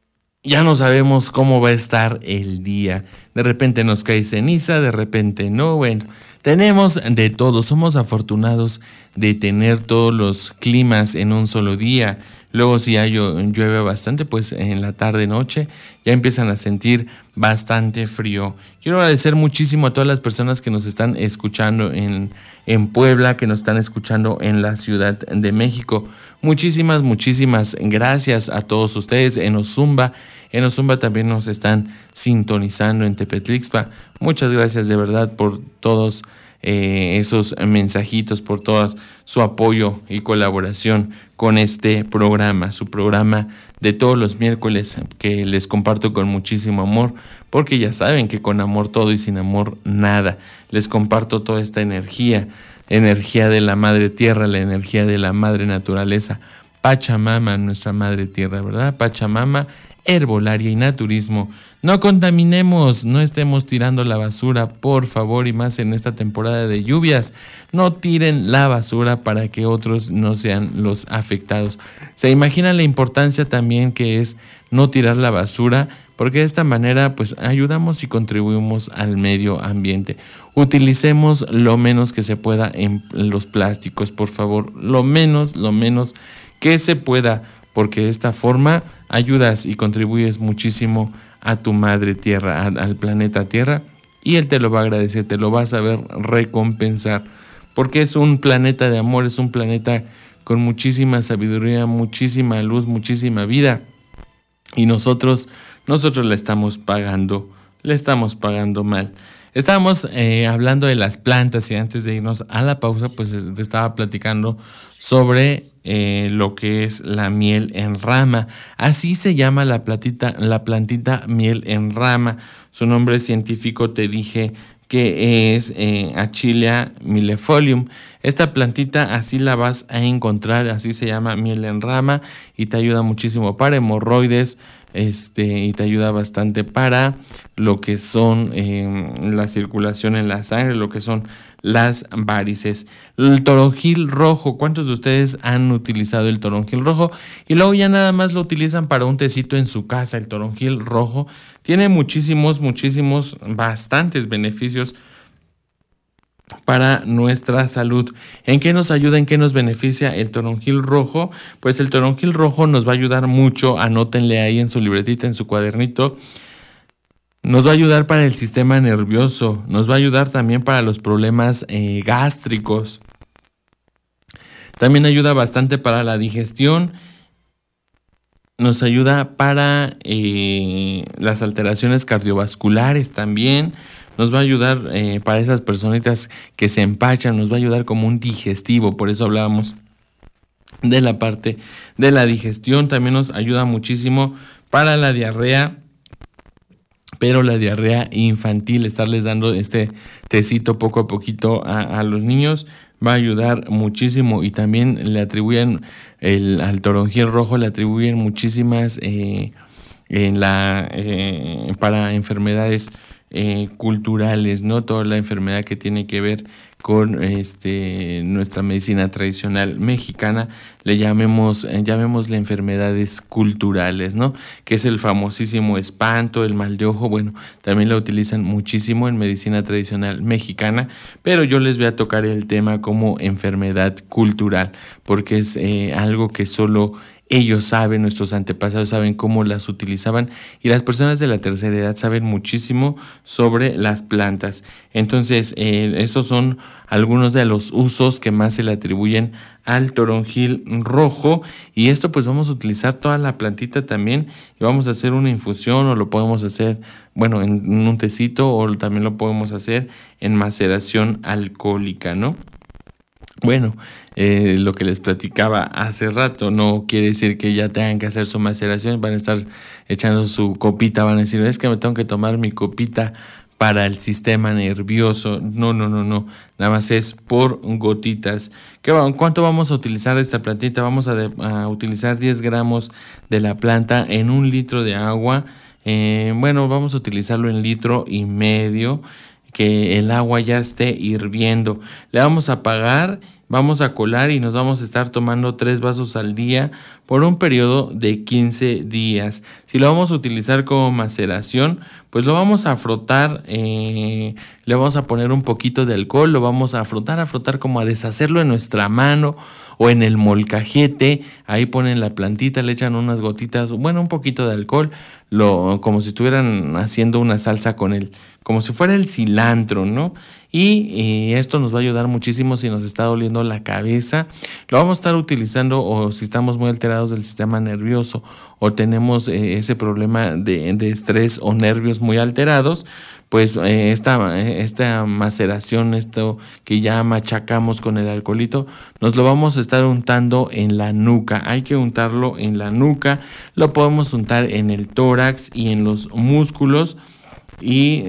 ya no sabemos cómo va a estar el día. De repente nos cae ceniza, de repente no. Bueno, tenemos de todo. Somos afortunados de tener todos los climas en un solo día. Luego si llueve bastante, pues en la tarde-noche ya empiezan a sentir bastante frío. Quiero agradecer muchísimo a todas las personas que nos están escuchando en Puebla, que nos están escuchando en la Ciudad de México. Muchísimas gracias a todos ustedes. En Ozumba también nos están sintonizando, en Tepetlixpa. Muchas gracias de verdad por todos esos mensajitos, por todo su apoyo y colaboración con este programa, su programa de todos los miércoles, que les comparto con muchísimo amor, porque ya saben que con amor todo y sin amor nada. Les comparto toda esta energía de la madre tierra, la energía de la madre naturaleza, Pachamama, nuestra madre tierra, ¿verdad? Pachamama, herbolaria y naturismo. No contaminemos, no estemos tirando la basura, por favor, y más en esta temporada de lluvias. No tiren la basura para que otros no sean los afectados. ¿Se imaginan la importancia también que es no tirar la basura? Porque de esta manera pues ayudamos y contribuimos al medio ambiente. Utilicemos lo menos que se pueda en los plásticos, por favor, lo menos que se pueda, porque de esta forma ayudas y contribuyes muchísimo a tu madre tierra, al planeta Tierra, y él te lo va a agradecer, te lo va a saber recompensar, porque es un planeta de amor, es un planeta con muchísima sabiduría, muchísima luz, muchísima vida, y nosotros la estamos pagando mal. Estábamos hablando de las plantas, y antes de irnos a la pausa, pues te estaba platicando sobre lo que es la miel en rama. Así se llama la plantita miel en rama. Su nombre científico te dije que es Achillea millefolium. Esta plantita así la vas a encontrar, así se llama miel en rama, y te ayuda muchísimo para hemorroides, y te ayuda bastante para lo que son la circulación en la sangre, lo que son las varices. El toronjil rojo, ¿cuántos de ustedes han utilizado el toronjil rojo? Y luego ya nada más lo utilizan para un tecito en su casa. El toronjil rojo tiene bastantes beneficios para nuestra salud. ¿En qué nos ayuda? ¿En qué nos beneficia el toronjil rojo? Pues el toronjil rojo nos va a ayudar mucho, anótenle ahí en su libretita, en su cuadernito. Nos va a ayudar para el sistema nervioso, nos va a ayudar también para los problemas gástricos. También ayuda bastante para la digestión. Nos ayuda para las alteraciones cardiovasculares también. Nos va a ayudar para esas personitas que se empachan, nos va a ayudar como un digestivo. Por eso hablábamos de la parte de la digestión. También nos ayuda muchísimo para la diarrea, pero la diarrea infantil, estarles dando este tecito poco a poquito a los niños va a ayudar muchísimo. Y también le atribuyen al toronjil rojo, le atribuyen muchísimas para enfermedades culturales, ¿no? Toda la enfermedad que tiene que ver con nuestra medicina tradicional mexicana, llamémosle enfermedades culturales, ¿no? Que es el famosísimo espanto, el mal de ojo. Bueno, también la utilizan muchísimo en medicina tradicional mexicana, pero yo les voy a tocar el tema como enfermedad cultural, porque es algo que solo ellos saben, nuestros antepasados saben cómo las utilizaban, y las personas de la tercera edad saben muchísimo sobre las plantas. Entonces, esos son algunos de los usos que más se le atribuyen al toronjil rojo. Y esto pues vamos a utilizar toda la plantita también, y vamos a hacer una infusión, o lo podemos hacer, bueno, en un tecito, o también lo podemos hacer en maceración alcohólica, ¿no? Bueno, lo que les platicaba hace rato no quiere decir que ya tengan que hacer su maceración, van a estar echando su copita, van a decir, es que me tengo que tomar mi copita para el sistema nervioso. No, nada más es por gotitas. ¿Cuánto vamos a utilizar esta plantita? Vamos a utilizar 10 gramos de la planta en 1 litro de agua. Vamos a utilizarlo en 1,5 litros, que el agua ya esté hirviendo. Le vamos a apagar vamos a colar y nos vamos a estar tomando 3 vasos al día por un periodo de 15 días. Si lo vamos a utilizar como maceración, pues lo vamos a frotar, le vamos a poner un poquito de alcohol, lo vamos a frotar como a deshacerlo en nuestra mano o en el molcajete. Ahí ponen la plantita, le echan unas gotitas, bueno, un poquito de alcohol, como si estuvieran haciendo una salsa con él, como si fuera el cilantro, ¿no? Y esto nos va a ayudar muchísimo si nos está doliendo la cabeza. Lo vamos a estar utilizando o si estamos muy alterados del sistema nervioso o tenemos ese problema de estrés o nervios muy alterados, pues esta maceración, esto que ya machacamos con el alcoholito, nos lo vamos a estar untando en la nuca. Hay que untarlo en la nuca, lo podemos untar en el tórax y en los músculos y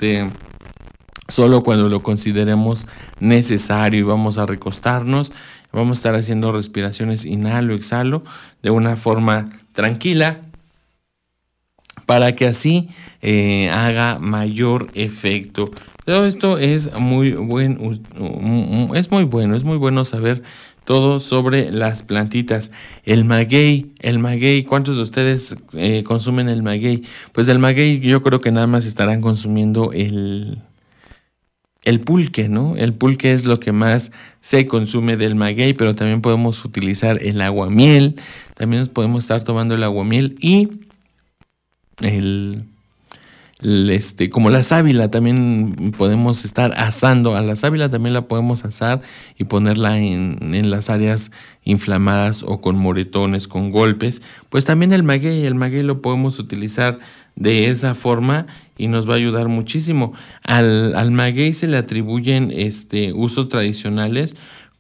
solo cuando lo consideremos necesario y vamos a recostarnos, vamos a estar haciendo respiraciones inhalo, exhalo de una forma tranquila para que así haga mayor efecto. Todo esto es muy bueno, es muy bueno saber todo sobre las plantitas. El maguey, ¿cuántos de ustedes consumen el maguey? Pues el maguey yo creo que nada más estarán consumiendo el pulque, ¿no? El pulque es lo que más se consume del maguey, pero también podemos utilizar el aguamiel, también podemos estar tomando el aguamiel y como la sábila también podemos estar asando. A la sábila también la podemos asar y ponerla en las áreas inflamadas o con moretones, con golpes. Pues también el maguey lo podemos utilizar de esa forma y nos va a ayudar muchísimo. Al maguey se le atribuyen usos tradicionales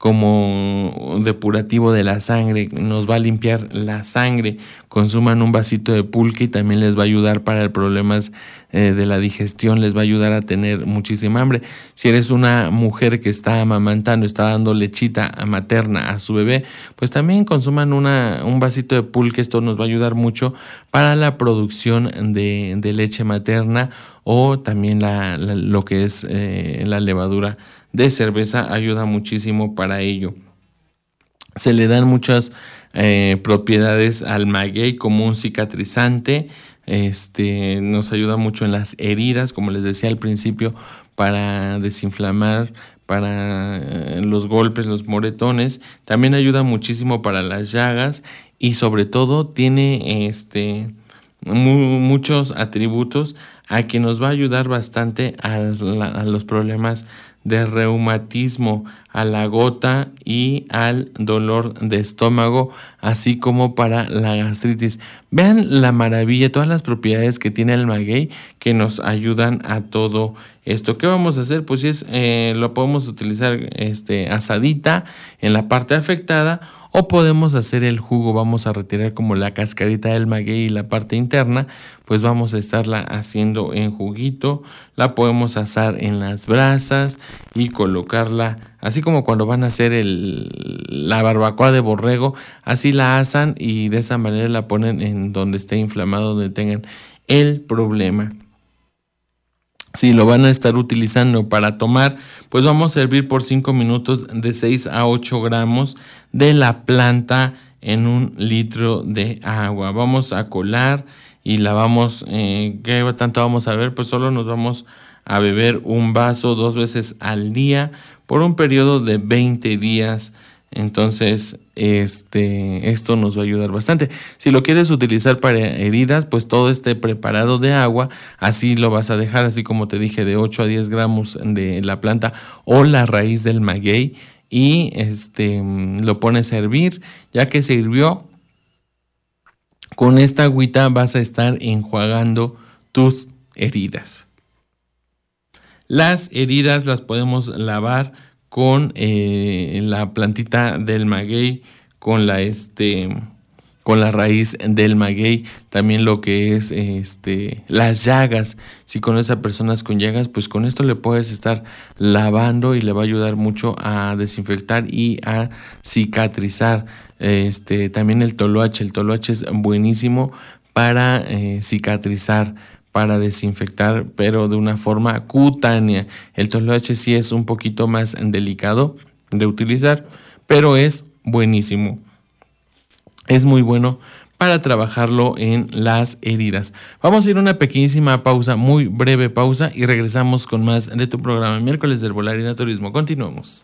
como depurativo de la sangre, nos va a limpiar la sangre. Consuman un vasito de pulque y también les va a ayudar para el problemas de la digestión, les va a ayudar a tener muchísima hambre. Si eres una mujer que está amamantando, está dando lechita materna a su bebé, pues también consuman un vasito de pulque. Esto nos va a ayudar mucho para la producción de leche materna o también lo que es la levadura de cerveza, ayuda muchísimo para ello. Se le dan muchas propiedades al maguey como un cicatrizante. Nos ayuda mucho en las heridas, como les decía al principio, para desinflamar, para los golpes, los moretones. También ayuda muchísimo para las llagas y sobre todo tiene muchos atributos a que nos va a ayudar bastante a los problemas de reumatismo, a la gota y al dolor de estómago, así como para la gastritis. Vean la maravilla, todas las propiedades que tiene el maguey que nos ayudan a todo esto. ¿Qué vamos a hacer? Pues lo podemos utilizar asadita en la parte afectada, o podemos hacer el jugo. Vamos a retirar como la cascarita del maguey y la parte interna, pues vamos a estarla haciendo en juguito. La podemos asar en las brasas y colocarla, así como cuando van a hacer la barbacoa de borrego, así la asan y de esa manera la ponen en donde esté inflamado, donde tengan el problema. Si lo van a estar utilizando para tomar, pues vamos a hervir por 5 minutos de 6 a 8 gramos de la planta en 1 litro de agua. Vamos a colar y la vamos, ¿qué tanto vamos a ver? Pues solo nos vamos a beber un vaso 2 veces al día por un periodo de 20 días. Entonces, esto nos va a ayudar bastante. Si lo quieres utilizar para heridas, pues todo este preparado de agua, así lo vas a dejar, así como te dije, de 8 a 10 gramos de la planta o la raíz del maguey, y lo pones a hervir. Ya que se hirvió, con esta agüita vas a estar enjuagando tus heridas. Las heridas las podemos lavar con la plantita del maguey, con la raíz del maguey, también lo que es las llagas. Si conoces a personas con llagas, pues con esto le puedes estar lavando y le va a ayudar mucho a desinfectar y a cicatrizar. También el toloache es buenísimo para cicatrizar, para desinfectar, pero de una forma cutánea. El toloache sí es un poquito más delicado, de utilizar, pero es buenísimo. Es muy bueno para trabajarlo en las heridas. Vamos a ir a una pequeñísima pausa, muy breve pausa, y regresamos con más de tu programa Miércoles de Herbolaria y Naturismo. Continuamos.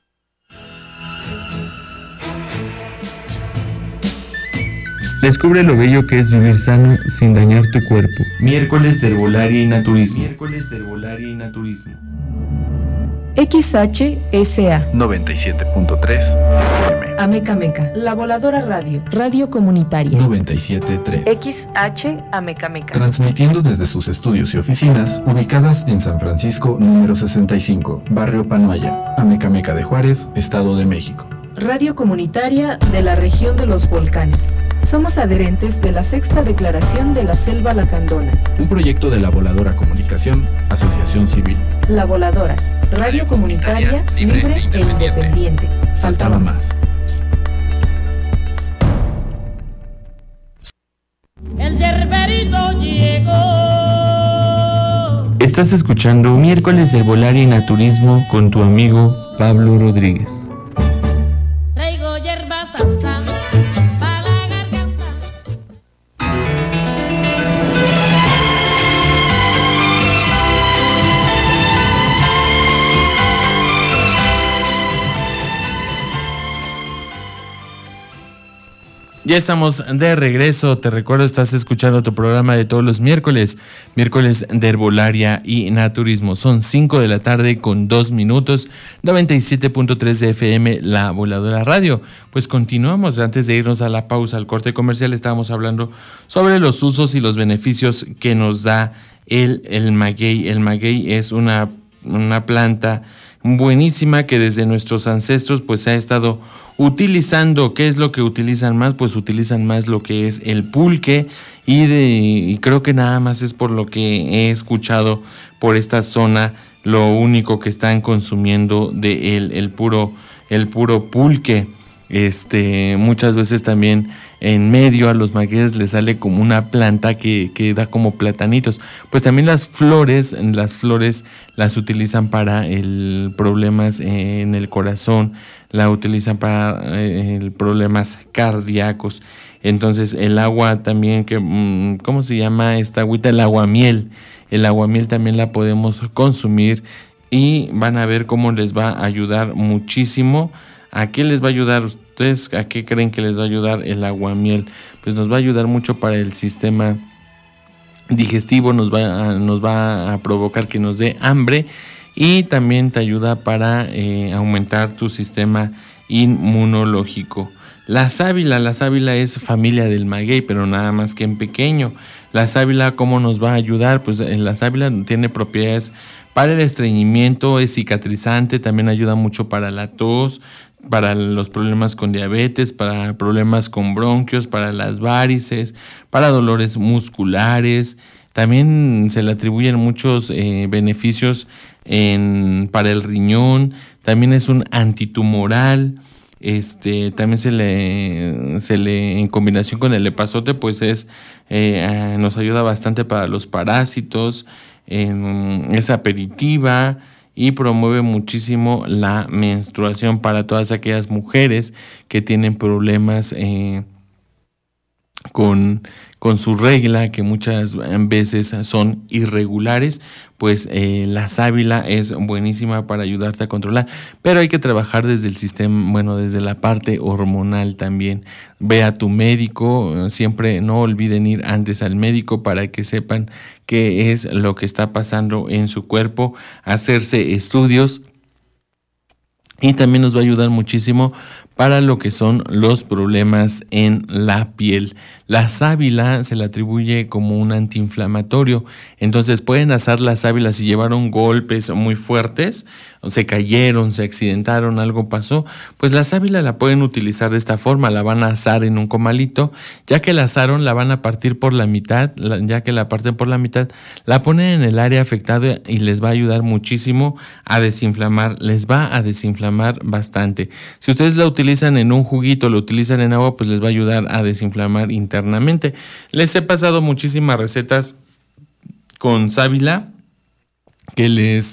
Descubre lo bello que es vivir sano sin dañar tu cuerpo. Miércoles de Herbolaria y Naturismo. Miércoles de Herbolaria y Naturismo. XHSA 97.3 FM. Amecameca, La Voladora Radio, Radio Comunitaria. 97.3. XH Amecameca. Transmitiendo desde sus estudios y oficinas ubicadas en San Francisco número 65, Barrio Panoaya, Amecameca de Juárez, Estado de México. Radio Comunitaria de la Región de los Volcanes. Somos adherentes de la Sexta Declaración de la Selva Lacandona. Un proyecto de La Voladora Comunicación, Asociación Civil. La Voladora, Radio Comunitaria, libre e independiente. Faltaba más. El yerberito llegó. Estás escuchando Miércoles de Herbolaria y Naturismo con tu amigo Pablo Rodríguez. Traigo hierba santa para la garganta. Ya estamos de regreso. Te recuerdo, estás escuchando tu programa de todos los miércoles de Herbolaria y Naturismo. Son 5 de la tarde con 2 minutos, 97.3 de FM, La Voladora Radio. Pues continuamos. Antes de irnos a la pausa, al corte comercial, estábamos hablando sobre los usos y los beneficios que nos da el maguey. El maguey es una planta buenísima que desde nuestros ancestros pues se ha estado utilizando. ¿Qué es lo que utilizan más? Pues utilizan más lo que es el pulque y creo que nada más es por lo que he escuchado por esta zona, lo único que están consumiendo de el puro pulque. Muchas veces también en medio a los magueyes les sale como una planta que da como platanitos. Pues también las flores las utilizan para problemas en el corazón, la utilizan para problemas cardíacos. Entonces el agua también, ¿cómo se llama esta agüita? El aguamiel. El aguamiel también la podemos consumir y van a ver cómo les va a ayudar muchísimo. ¿A qué les va a ayudar ustedes? ¿A qué creen que les va a ayudar el aguamiel? Pues nos va a ayudar mucho para el sistema digestivo, nos va a provocar que nos dé hambre y también te ayuda para aumentar tu sistema inmunológico. La sábila es familia del maguey, pero nada más que en pequeño. La sábila, ¿cómo nos va a ayudar? Pues la sábila tiene propiedades para el estreñimiento, es cicatrizante, también ayuda mucho para la tos, para los problemas con diabetes, para problemas con bronquios, para las varices, para dolores musculares. También se le atribuyen muchos beneficios para el riñón. También es un antitumoral. También se le en combinación con el epazote, pues nos ayuda bastante para los parásitos. Es aperitiva y promueve muchísimo la menstruación para todas aquellas mujeres que tienen problemas con su regla, que muchas veces son irregulares. Pues la sábila es buenísima para ayudarte a controlar, pero hay que trabajar desde el sistema, desde la parte hormonal también. Ve a tu médico, siempre no olviden ir antes al médico para que sepan qué es lo que está pasando en su cuerpo, hacerse estudios. Y también nos va a ayudar muchísimo para lo que son los problemas en la piel. La sábila se le atribuye como un antiinflamatorio. Entonces pueden asar la sábila si llevaron golpes muy fuertes, o se cayeron, se accidentaron, algo pasó. Pues la sábila la pueden utilizar de esta forma. La van a asar en un comalito. Ya que la asaron, la van a partir por la mitad. Ya que la parten por la mitad, la ponen en el área afectada y les va a ayudar muchísimo a desinflamar. Les va a desinflamar bastante. Si ustedes la utilizan en un juguito, lo utilizan en agua, pues les va a ayudar a desinflamar internamente. Les he pasado muchísimas recetas con sábila que les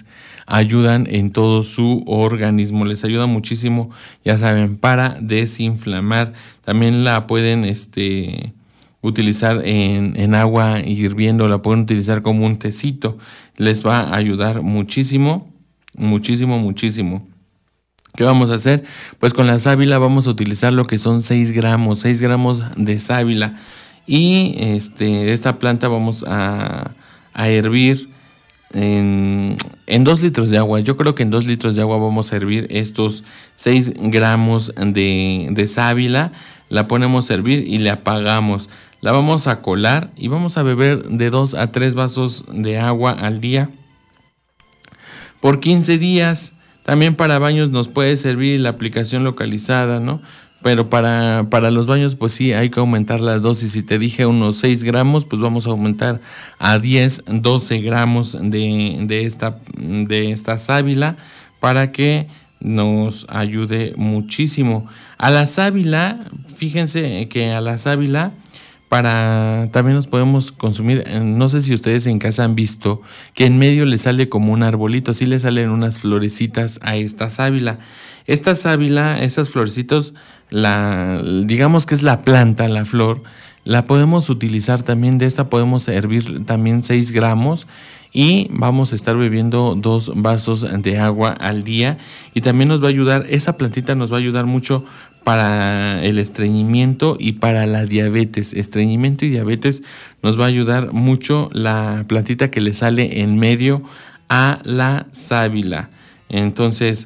ayudan en todo su organismo, les ayuda muchísimo, ya saben, para desinflamar. También la pueden utilizar en agua hirviendo, la pueden utilizar como un tecito, les va a ayudar muchísimo, muchísimo, muchísimo. ¿Qué vamos a hacer? Pues con la sábila vamos a utilizar lo que son 6 gramos de sábila, y esta planta vamos a hervir en 2 litros de agua. Yo creo que en 2 litros de agua vamos a hervir estos 6 gramos de sábila, la ponemos a hervir y le apagamos. La vamos a colar y vamos a beber de 2 a 3 vasos de agua al día por 15 días. También para baños nos puede servir la aplicación localizada, ¿no? Pero para los baños, pues sí, hay que aumentar la dosis. Si te dije unos 6 gramos, pues vamos a aumentar a 10, 12 gramos de esta sábila para que nos ayude muchísimo. A la sábila, fíjense que a la sábila también nos podemos consumir, no sé si ustedes en casa han visto que en medio le sale como un arbolito, así le salen unas florecitas a esta sábila. Esta sábila, esas florecitos, digamos que es la planta, la flor, la podemos utilizar también. De esta podemos hervir también 6 gramos y vamos a estar bebiendo 2 vasos de agua al día, y también nos va a ayudar, esa plantita nos va a ayudar mucho para el estreñimiento y para la diabetes. Estreñimiento y diabetes nos va a ayudar mucho la plantita que le sale en medio a la sábila. Entonces,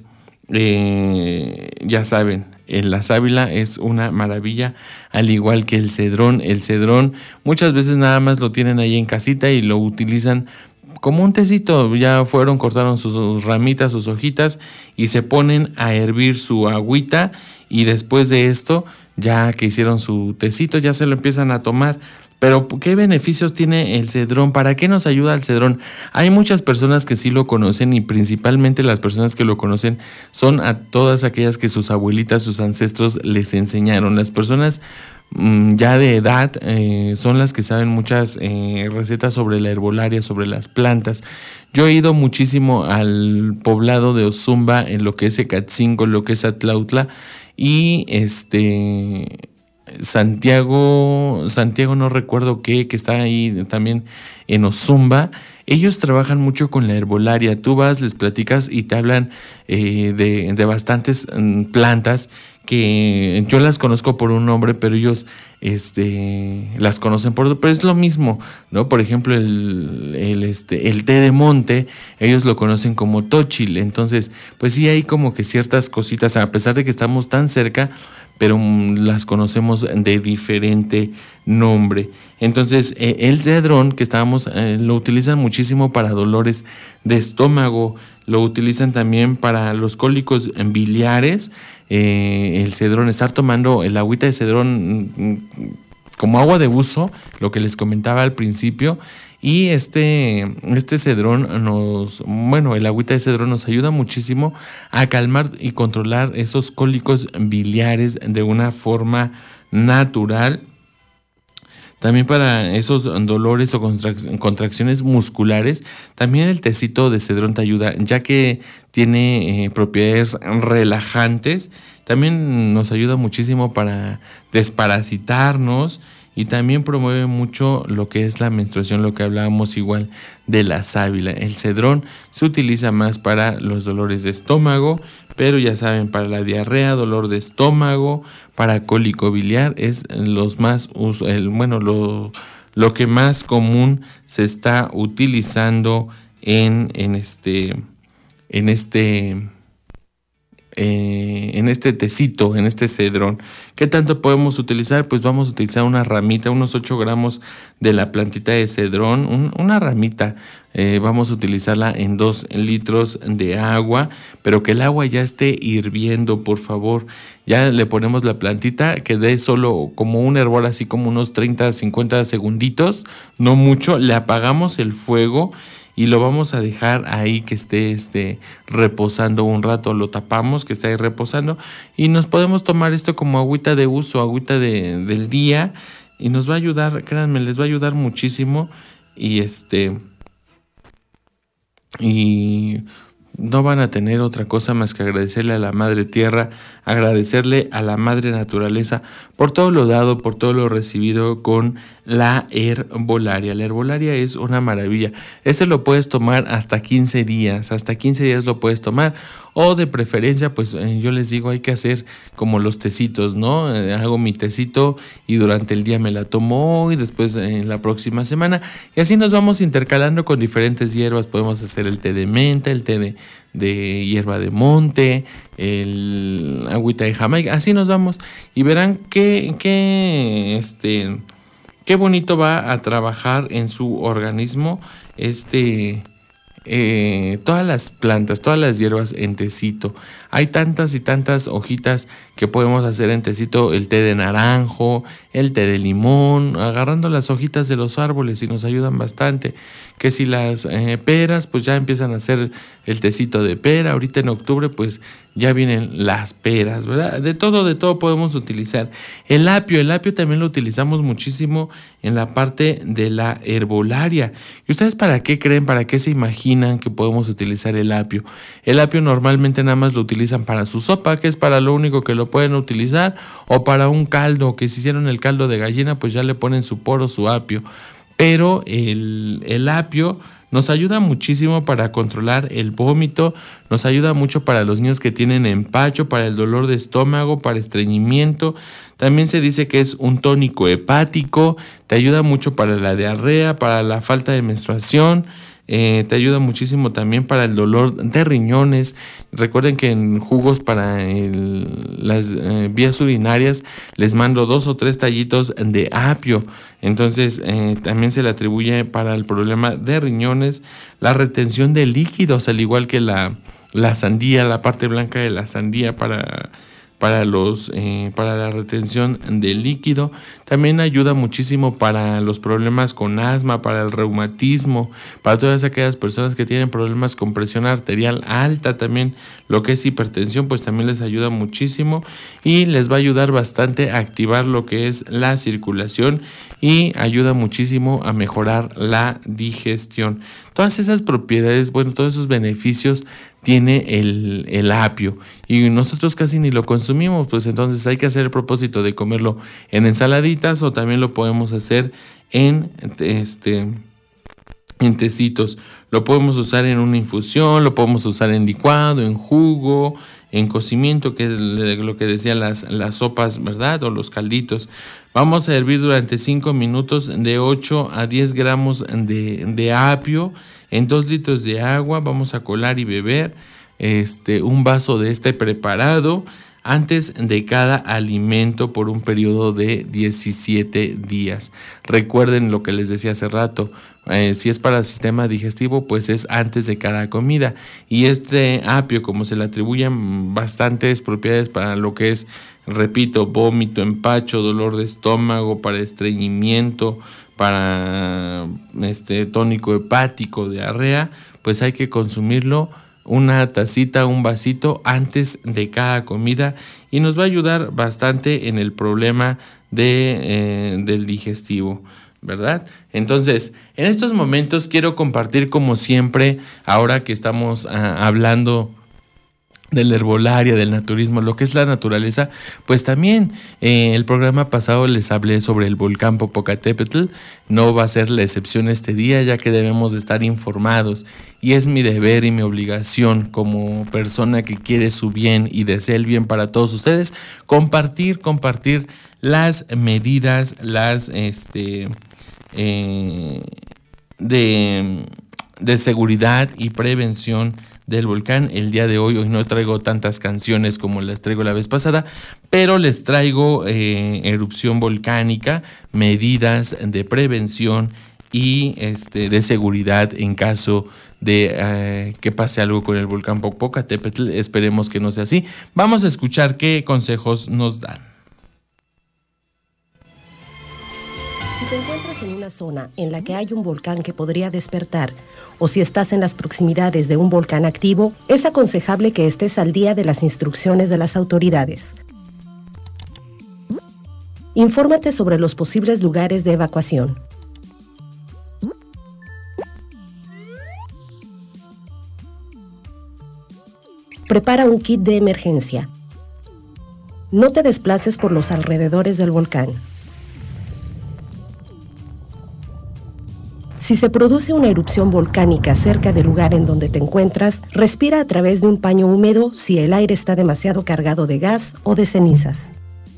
ya saben, la sábila es una maravilla, al igual que el cedrón. El cedrón muchas veces nada más lo tienen ahí en casita y lo utilizan como un tecito. Ya cortaron sus ramitas, sus hojitas, y se ponen a hervir su agüita, y después de esto, ya que hicieron su tecito, ya se lo empiezan a tomar. Pero ¿qué beneficios tiene el cedrón? ¿Para qué nos ayuda el cedrón? Hay muchas personas que sí lo conocen, y principalmente las personas que lo conocen son a todas aquellas que sus abuelitas, sus ancestros les enseñaron. Las personas ya de edad son las que saben muchas recetas sobre la herbolaria, sobre las plantas. Yo he ido muchísimo al poblado de Ozumba, en lo que es Ecatzingo, lo que es Atlautla, y Santiago no recuerdo que está ahí también en Ozumba. Ellos trabajan mucho con la herbolaria. Tú vas, les platicas y te hablan de bastantes plantas que yo las conozco por un nombre, pero ellos las conocen por otro, pero es lo mismo, ¿no? Por ejemplo, el té de monte, ellos lo conocen como tóchil. Entonces, pues sí hay como que ciertas cositas, a pesar de que estamos tan cerca, pero las conocemos de diferente nombre. Entonces, el cedrón que lo utilizan muchísimo para dolores de estómago, lo utilizan también para los cólicos biliares. El cedrón, estar tomando el agüita de cedrón como agua de uso, lo que les comentaba al principio. Y este cedrón el agüita de cedrón nos ayuda muchísimo a calmar y controlar esos cólicos biliares de una forma natural. También para esos dolores o contracciones musculares, también el tecito de cedrón te ayuda, ya que tiene propiedades relajantes. También nos ayuda muchísimo para desparasitarnos, y también promueve mucho lo que es la menstruación, lo que hablábamos igual de la sábila. El cedrón se utiliza más para los dolores de estómago, pero ya saben, para la diarrea, dolor de estómago, para cólico biliar, es lo que más común se está utilizando en este tecito, en este cedrón. ¿Qué tanto podemos utilizar? Pues vamos a utilizar una ramita, unos 8 gramos de la plantita de cedrón, una ramita. Vamos a utilizarla en 2 litros de agua, pero que el agua ya esté hirviendo, por favor. Ya le ponemos la plantita, que dé solo como un hervor, así como unos 30, 50 segunditos, no mucho. Le apagamos el fuego y lo vamos a dejar ahí que esté reposando un rato. Lo tapamos, que esté ahí reposando, y nos podemos tomar esto como agüita de uso, agüita del día, y nos va a ayudar, créanme, les va a ayudar muchísimo. Y no van a tener otra cosa más que agradecerle a la Madre Tierra, agradecerle a la Madre Naturaleza por todo lo dado, por todo lo recibido con la herbolaria. La herbolaria es una maravilla. Lo puedes tomar hasta 15 días lo puedes tomar, o de preferencia, pues yo les digo, hay que hacer como los tecitos, ¿no? Hago mi tecito y durante el día me la tomo hoy, después la próxima semana, y así nos vamos intercalando con diferentes hierbas. Podemos hacer el té de menta, el té de hierba de monte, el agüita de Jamaica, así nos vamos y verán qué bonito va a trabajar en su organismo todas las plantas, todas las hierbas en tecito. Hay tantas y tantas hojitas que podemos hacer en tecito, el té de naranjo, el té de limón, agarrando las hojitas de los árboles y nos ayudan bastante. Que si las peras, pues ya empiezan a hacer el tecito de pera. Ahorita en octubre, pues ya vienen las peras, ¿verdad? De todo podemos utilizar. El apio también lo utilizamos muchísimo en la parte de la herbolaria. ¿Y ustedes para qué creen, para qué se imaginan que podemos utilizar el apio? El apio normalmente nada más lo utilizan para su sopa, que es para lo único que lo pueden utilizar, o para un caldo, que si hicieron el caldo de gallina, pues ya le ponen su poro, su apio. Pero el apio nos ayuda muchísimo para controlar el vómito, nos ayuda mucho para los niños que tienen empacho, para el dolor de estómago, para estreñimiento. También se dice que es un tónico hepático, te ayuda mucho para la diarrea, para la falta de menstruación. Te ayuda muchísimo también para el dolor de riñones. Recuerden que en jugos para las vías urinarias les mando 2 o 3 tallitos de apio. Entonces también se le atribuye para el problema de riñones, la retención de líquidos, al igual que la sandía, la parte blanca de la sandía para la retención del líquido. También ayuda muchísimo para los problemas con asma, para el reumatismo, para todas aquellas personas que tienen problemas con presión arterial alta. También lo que es hipertensión, pues también les ayuda muchísimo y les va a ayudar bastante a activar lo que es la circulación y ayuda muchísimo a mejorar la digestión. Todas esas propiedades, todos esos beneficios tiene el apio y nosotros casi ni lo consumimos, pues entonces hay que hacer el propósito de comerlo en ensaladitas o también lo podemos hacer en tecitos. Lo podemos usar en una infusión, lo podemos usar en licuado, en jugo, en cocimiento, que es lo que decían las sopas, ¿verdad? O los calditos. Vamos a hervir durante 5 minutos de 8 a 10 gramos de apio en 2 litros de agua. Vamos a colar y beber un vaso de este preparado antes de cada alimento por un periodo de 17 días. Recuerden lo que les decía hace rato, si es para el sistema digestivo, pues es antes de cada comida. Y este apio, como se le atribuyen bastantes propiedades para lo que es, repito, vómito, empacho, dolor de estómago, para estreñimiento, para tónico hepático, diarrea, pues hay que consumirlo una tacita, un vasito antes de cada comida y nos va a ayudar bastante en el problema del digestivo, ¿verdad? Entonces, en estos momentos quiero compartir, como siempre, ahora que estamos hablando de la herbolaria, del naturismo, lo que es la naturaleza, pues también el programa pasado les hablé sobre el volcán Popocatépetl. No va a ser la excepción este día, ya que debemos de estar informados y es mi deber y mi obligación como persona que quiere su bien y desea el bien para todos ustedes, compartir las medidas, las de seguridad y prevención del volcán. El día de hoy no traigo tantas canciones como las traigo la vez pasada, pero les traigo erupción volcánica, medidas de prevención y de seguridad en caso de que pase algo con el volcán Popocatépetl. Esperemos que no sea así. Vamos a escuchar qué consejos nos dan. Si te encuentras en una zona en la que hay un volcán que podría despertar, o si estás en las proximidades de un volcán activo, es aconsejable que estés al día de las instrucciones de las autoridades. Infórmate sobre los posibles lugares de evacuación. Prepara un kit de emergencia. No te desplaces por los alrededores del volcán. Si se produce una erupción volcánica cerca del lugar en donde te encuentras, respira a través de un paño húmedo si el aire está demasiado cargado de gas o de cenizas.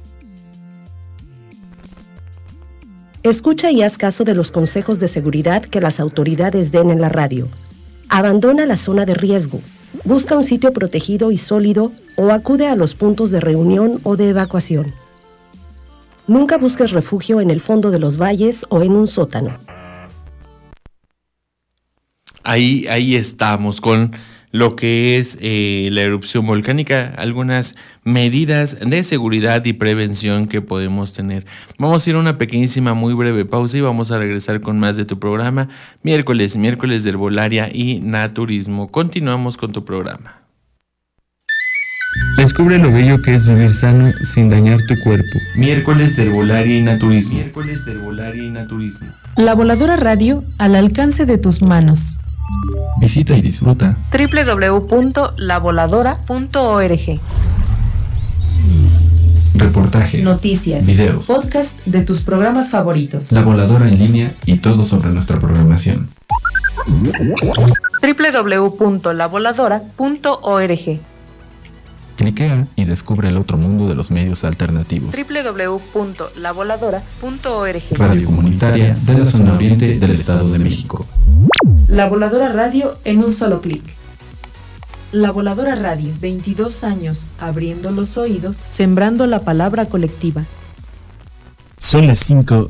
Escucha y haz caso de los consejos de seguridad que las autoridades den en la radio. Abandona la zona de riesgo. Busca un sitio protegido y sólido o acude a los puntos de reunión o de evacuación. Nunca busques refugio en el fondo de los valles o en un sótano. Ahí estamos con lo que es la erupción volcánica, algunas medidas de seguridad y prevención que podemos tener. Vamos a ir a una pequeñísima, muy breve pausa y vamos a regresar con más de tu programa, miércoles de herbolaria y naturismo. Continuamos con tu programa. Descubre lo bello que es vivir sano sin dañar tu cuerpo. Miércoles de herbolaria y naturismo. La Voladora Radio al alcance de tus manos. Visita y disfruta www.lavoladora.org. Reportajes, Noticias, videos, podcast de tus programas favoritos. La Voladora en línea y todo sobre nuestra programación. www.lavoladora.org. Cliquea y descubre el otro mundo de los medios alternativos. www.lavoladora.org. Radio comunitaria de la zona oriente del Estado de México. La Voladora Radio en un solo clic. La Voladora Radio, 22 años abriendo los oídos, sembrando la palabra colectiva. Son las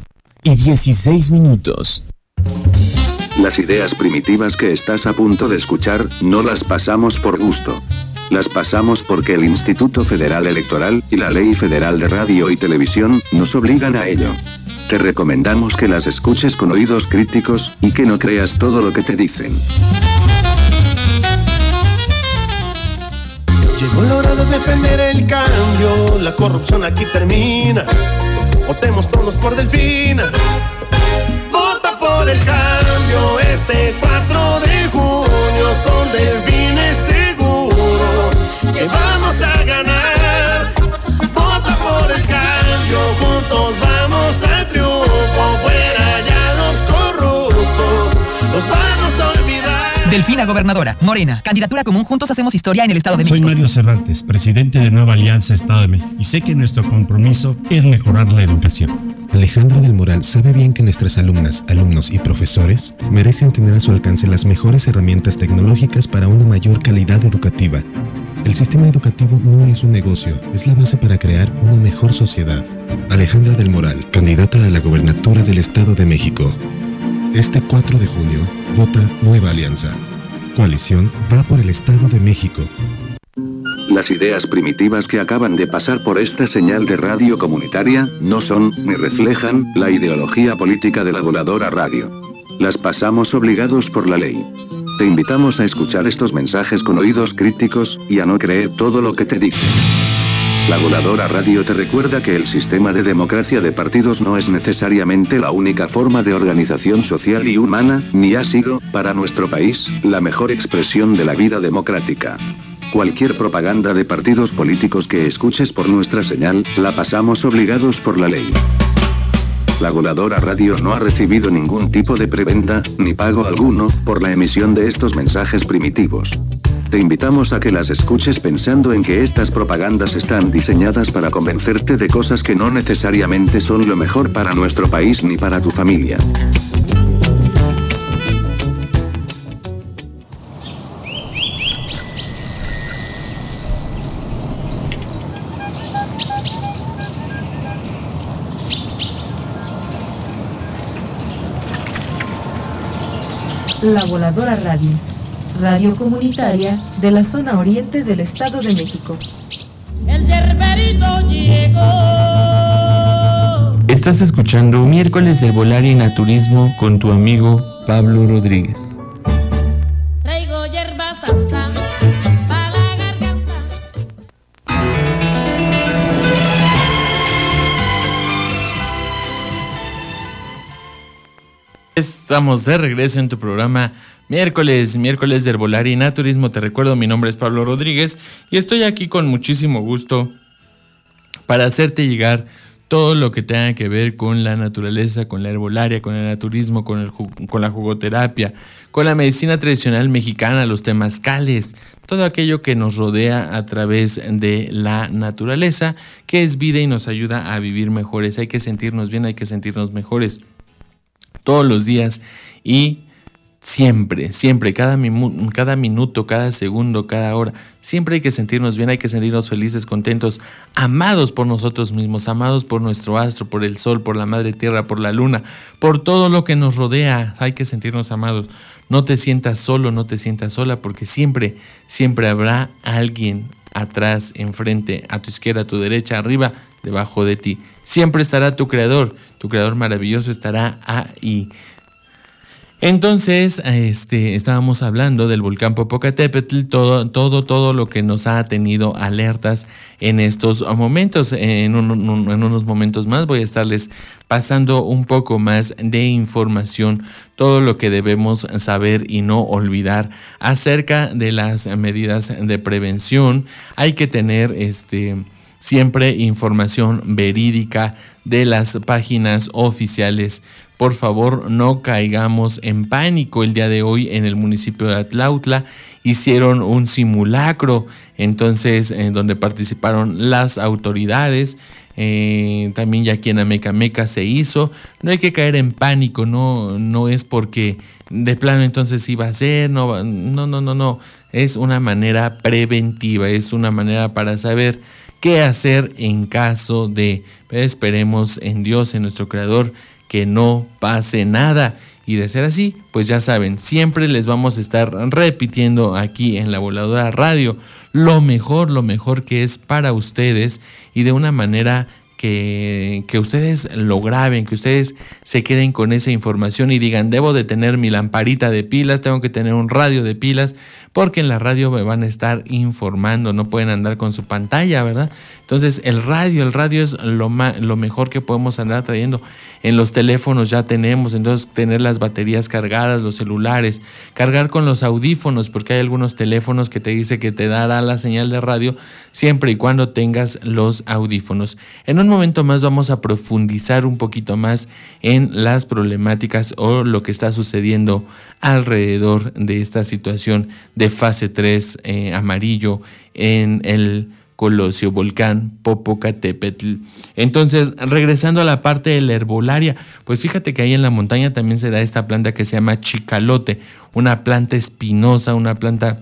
5:16. Las ideas primitivas que estás a punto de escuchar, no las pasamos por gusto. Las pasamos porque el Instituto Federal Electoral y la Ley Federal de Radio y Televisión nos obligan a ello. Te recomendamos que las escuches con oídos críticos y que no creas todo lo que te dicen. Llegó la hora de defender el cambio, la corrupción aquí termina. Votemos todos por Delfina. Vota por el cambio este 4 de junio con Delfina es seguro que vamos a ganar. Vota por el cambio, juntos vamos al triunfo. Fuera ya los corruptos, los vamos a olvidar. Delfina gobernadora, Morena, candidatura común Juntos Hacemos Historia en el Estado de México. Soy Mario Cervantes, presidente de Nueva Alianza Estado de México, y sé que nuestro compromiso es mejorar la educación. Alejandra del Moral sabe bien que nuestras alumnas, alumnos y profesores merecen tener a su alcance las mejores herramientas tecnológicas para una mayor calidad educativa. El sistema educativo no es un negocio, es la base para crear una mejor sociedad. Alejandra del Moral, candidata a la gobernatura del Estado de México. Este 4 de junio, vota Nueva Alianza. Coalición va por el Estado de México. Las ideas primitivas que acaban de pasar por esta señal de radio comunitaria no son ni reflejan la ideología política de la Voladora Radio. Las pasamos obligados por la ley. Te invitamos a escuchar estos mensajes con oídos críticos y a no creer todo lo que te dicen. La Voladora Radio te recuerda que el sistema de democracia de partidos no es necesariamente la única forma de organización social y humana, ni ha sido, para nuestro país, la mejor expresión de la vida democrática. Cualquier propaganda de partidos políticos que escuches por nuestra señal, la pasamos obligados por la ley. La Voladora Radio no ha recibido ningún tipo de preventa, ni pago alguno, por la emisión de estos mensajes primitivos. Te invitamos a que las escuches pensando en que estas propagandas están diseñadas para convencerte de cosas que no necesariamente son lo mejor para nuestro país ni para tu familia. La Voladora Radio, radio comunitaria de la zona oriente del Estado de México. El yerberito llegó. Estás escuchando Miércoles de Herbolaria y Naturismo con tu amigo Pablo Rodríguez. Traigo hierba santa para la garganta. Estamos de regreso en tu programa miércoles de Herbolaria y Naturismo. Te recuerdo, mi nombre es Pablo Rodríguez y estoy aquí con muchísimo gusto para hacerte llegar todo lo que tenga que ver con la naturaleza, con la herbolaria, con el naturismo, con la jugoterapia, con la medicina tradicional mexicana, los temazcales, todo aquello que nos rodea a través de la naturaleza, que es vida y nos ayuda a vivir mejores. Hay que sentirnos bien, hay que sentirnos mejores todos los días y siempre, cada minuto, cada segundo, cada hora. Siempre hay que sentirnos bien, hay que sentirnos felices, contentos, amados por nosotros mismos, amados por nuestro astro, por el sol, por la madre tierra, por la luna, por todo lo que nos rodea. Hay que sentirnos amados. No te sientas solo, no te sientas sola, porque siempre habrá alguien atrás, enfrente, a tu izquierda, a tu derecha, arriba, debajo de ti. Siempre estará tu creador maravilloso estará ahí. Entonces, estábamos hablando del volcán Popocatépetl, todo lo que nos ha tenido alertas en estos momentos. En unos momentos más voy a estarles pasando un poco más de información, todo lo que debemos saber y no olvidar acerca de las medidas de prevención. Hay que tener siempre información verídica de las páginas oficiales. Por favor, no caigamos en pánico. El día de hoy en el municipio de Atlautla hicieron un simulacro, entonces donde participaron las autoridades. También ya aquí en Amecameca se hizo. No hay que caer en pánico, no es porque de plano entonces iba a ser, no. Es una manera preventiva, es una manera para saber qué hacer en caso de. Pero esperemos en Dios, en nuestro Creador, que no pase nada. Y de ser así, pues ya saben, siempre les vamos a estar repitiendo aquí en La Voladora Radio lo mejor que es para ustedes, y de una manera que ustedes lo graben, que ustedes se queden con esa información y digan: debo de tener mi lamparita de pilas, tengo que tener un radio de pilas, porque en la radio me van a estar informando, no pueden andar con su pantalla, ¿verdad? Entonces el radio es lo mejor que podemos andar trayendo. En los teléfonos ya tenemos, entonces tener las baterías cargadas, los celulares, cargar con los audífonos, porque hay algunos teléfonos que te dice que te dará la señal de radio siempre y cuando tengas los audífonos. En un momento más vamos a profundizar un poquito más en las problemáticas o lo que está sucediendo alrededor de esta situación de fase 3 amarillo en el Colosio Volcán Popocatépetl. Entonces, regresando a la parte de la herbolaria, pues fíjate que ahí en la montaña también se da esta planta que se llama chicalote, una planta espinosa, una planta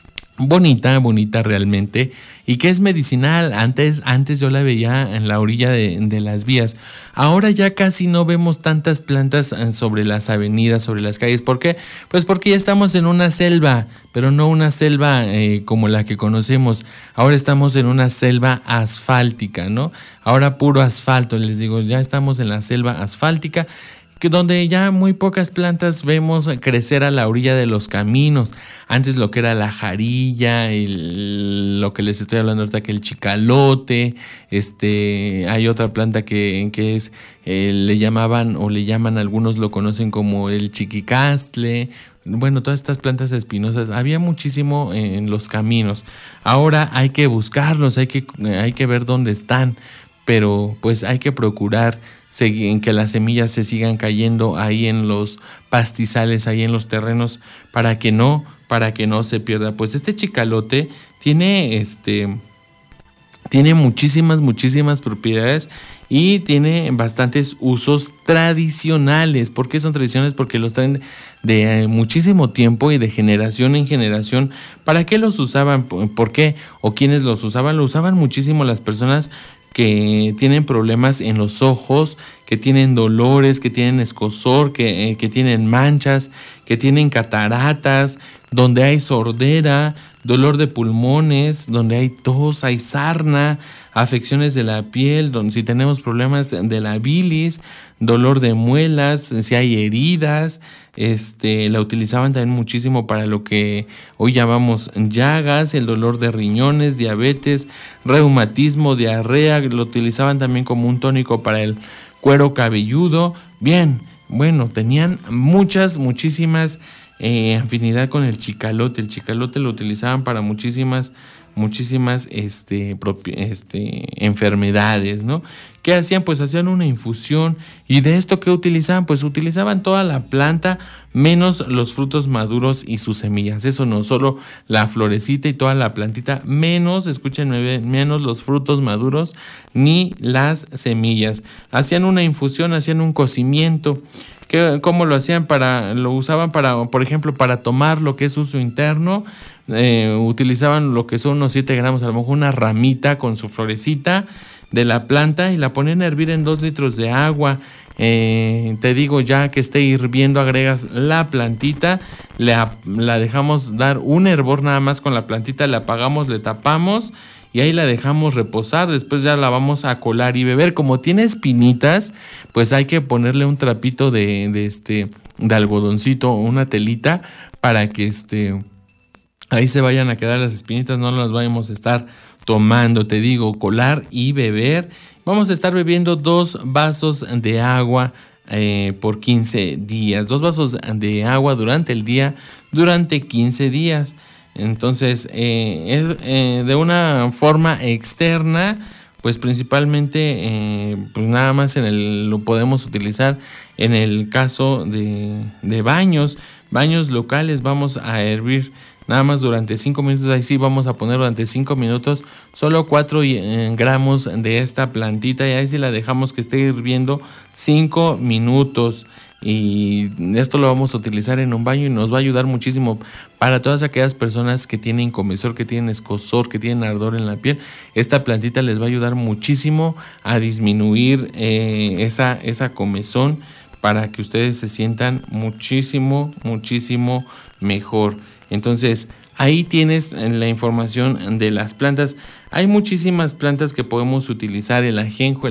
bonita realmente, y que es medicinal. Antes yo la veía en la orilla de las vías. Ahora ya casi no vemos tantas plantas sobre las avenidas, sobre las calles. ¿Por qué? Pues porque ya estamos en una selva, pero no una selva como la que conocemos. Ahora estamos en una selva asfáltica, ¿no? Ahora puro asfalto, les digo, ya estamos en la selva asfáltica, donde ya muy pocas plantas vemos crecer a la orilla de los caminos. Antes lo que era la jarilla, lo que les estoy hablando ahorita, que el chicalote, hay otra planta que es, le llaman, algunos lo conocen como el chiquicastle. Bueno, todas estas plantas espinosas, había muchísimo en los caminos. Ahora hay que buscarlos, hay que ver dónde están, pero pues hay que procurar en que las semillas se sigan cayendo ahí en los pastizales, ahí en los terrenos, para que no se pierda. Pues este chicalote tiene muchísimas propiedades y tiene bastantes usos tradicionales. ¿Por qué son tradicionales? Porque los traen de muchísimo tiempo y de generación en generación. ¿Para qué los usaban? ¿Por qué? ¿O quiénes los usaban? Lo usaban muchísimo las personas que tienen problemas en los ojos, que tienen dolores, que tienen escozor, que tienen manchas, que tienen cataratas, donde hay sordera, dolor de pulmones, donde hay tos, hay sarna, afecciones de la piel, donde si tenemos problemas de la bilis, dolor de muelas, si hay heridas, la utilizaban también muchísimo para lo que hoy llamamos llagas, el dolor de riñones, diabetes, reumatismo, diarrea. Lo utilizaban también como un tónico para el cuero cabelludo. Bien, bueno, tenían muchísimas afinidad con el chicalote. El chicalote lo utilizaban para muchísimas enfermedades, ¿no? ¿Qué hacían? Pues hacían una infusión. ¿Y de esto qué utilizaban? Pues utilizaban toda la planta menos los frutos maduros y sus semillas. Eso no, solo la florecita y toda la plantita, menos, escúchenme bien, menos los frutos maduros ni las semillas. Hacían una infusión, hacían un cocimiento. ¿Cómo lo hacían? Lo usaban para, por ejemplo, para tomar lo que es uso interno. Utilizaban lo que son unos 7 gramos, a lo mejor una ramita con su florecita de la planta, y la ponían a hervir en 2 litros de agua. Te digo, ya que esté hirviendo, agregas la plantita, la dejamos dar un hervor nada más con la plantita, la apagamos, le tapamos y ahí la dejamos reposar. Después ya la vamos a colar y beber. Como tiene espinitas, pues hay que ponerle un trapito de algodoncito o una telita para que ahí se vayan a quedar las espinitas, no las vayamos a estar tomando. Te digo, colar y beber. Vamos a estar bebiendo 2 vasos de agua por 15 días. 2 vasos de agua durante el día, durante 15 días. Entonces, de una forma externa, pues principalmente, pues nada más lo podemos utilizar en el caso de baños locales. Vamos a hervir nada más durante 5 minutos. Ahí sí vamos a poner durante 5 minutos solo 4 gramos de esta plantita, y ahí sí la dejamos que esté hirviendo 5 minutos. Y esto lo vamos a utilizar en un baño y nos va a ayudar muchísimo para todas aquellas personas que tienen comezón, que tienen escozor, que tienen ardor en la piel. Esta plantita les va a ayudar muchísimo a disminuir esa comezón, para que ustedes se sientan muchísimo mejor. Entonces, ahí tienes la información de las plantas. Hay muchísimas plantas que podemos utilizar. El ajenjo,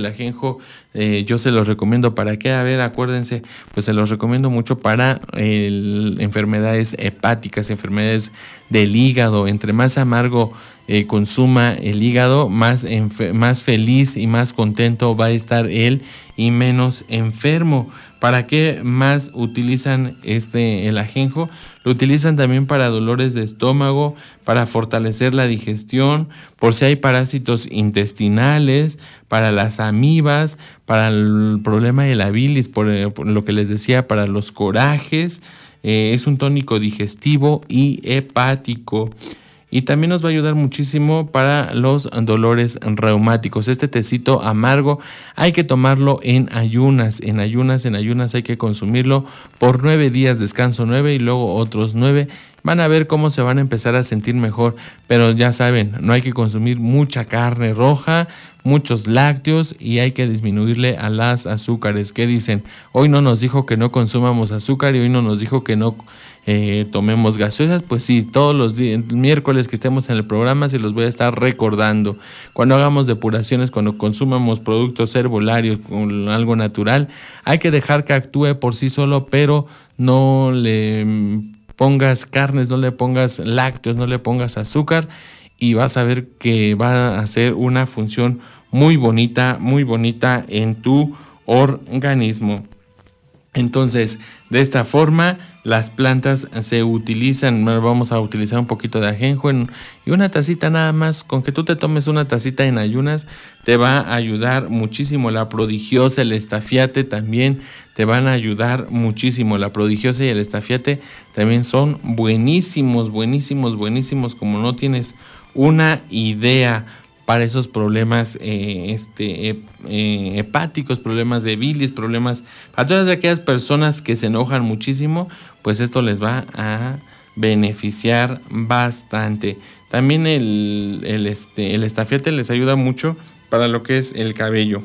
yo se los recomiendo. ¿Para qué? A ver, acuérdense, pues se los recomiendo mucho para enfermedades hepáticas, enfermedades del hígado. Entre más amargo consuma el hígado, más feliz y más contento va a estar él y menos enfermo. ¿Para qué más utilizan el ajenjo? Lo utilizan también para dolores de estómago, para fortalecer la digestión, por si hay parásitos intestinales, para las amibas, para el problema de la bilis, por lo que les decía, para los corajes. Es un tónico digestivo y hepático. Y también nos va a ayudar muchísimo para los dolores reumáticos. Este tecito amargo hay que tomarlo en ayunas. En ayunas hay que consumirlo por 9 días, descanso 9 y luego otros 9. Van a ver cómo se van a empezar a sentir mejor. Pero ya saben, no hay que consumir mucha carne roja, muchos lácteos, y hay que disminuirle a las azúcares. ¿Qué dicen? Hoy no nos dijo que no consumamos azúcar y hoy no nos dijo que no tomemos gaseosas. Pues sí, todos los miércoles que estemos en el programa se los voy a estar recordando. Cuando hagamos depuraciones, cuando consumamos productos herbolarios con algo natural, hay que dejar que actúe por sí solo, pero no le pongas carnes, no le pongas lácteos, no le pongas azúcar, y vas a ver que va a hacer una función muy bonita en tu organismo. Entonces, de esta forma, las plantas se utilizan. Vamos a utilizar un poquito de ajenjo y una tacita nada más. Con que tú te tomes una tacita en ayunas, te va a ayudar muchísimo. La prodigiosa, el estafiate también te van a ayudar muchísimo. La prodigiosa y el estafiate también son buenísimos, como no tienes una idea, para esos problemas hepáticos, problemas de bilis, problemas para todas aquellas personas que se enojan muchísimo, pues esto les va a beneficiar bastante. También el estafiate les ayuda mucho para lo que es el cabello.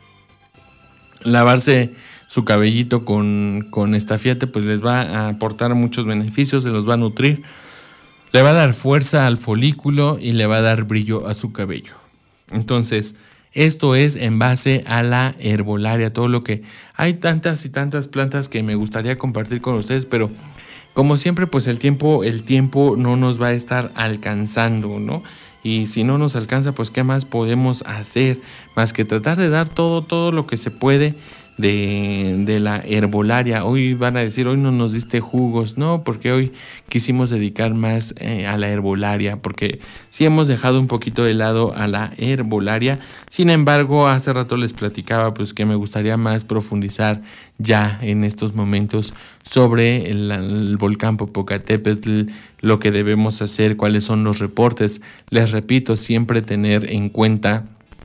Lavarse su cabellito con estafiate pues les va a aportar muchos beneficios, se los va a nutrir. Le va a dar fuerza al folículo y le va a dar brillo a su cabello. Entonces, esto es en base a la herbolaria. Todo lo que hay, tantas y tantas plantas que me gustaría compartir con ustedes, pero como siempre, pues el tiempo no nos va a estar alcanzando, ¿no? Y si no nos alcanza, pues ¿qué más podemos hacer? Más que tratar de dar todo lo que se puede de la herbolaria. Hoy van a decir, hoy no nos diste jugos. No, porque hoy quisimos dedicar más a la herbolaria, porque sí hemos dejado un poquito de lado a la herbolaria. Sin embargo, hace rato les platicaba pues que me gustaría más profundizar ya en estos momentos sobre el volcán Popocatépetl, lo que debemos hacer, cuáles son los reportes. Les repito, siempre tener en cuenta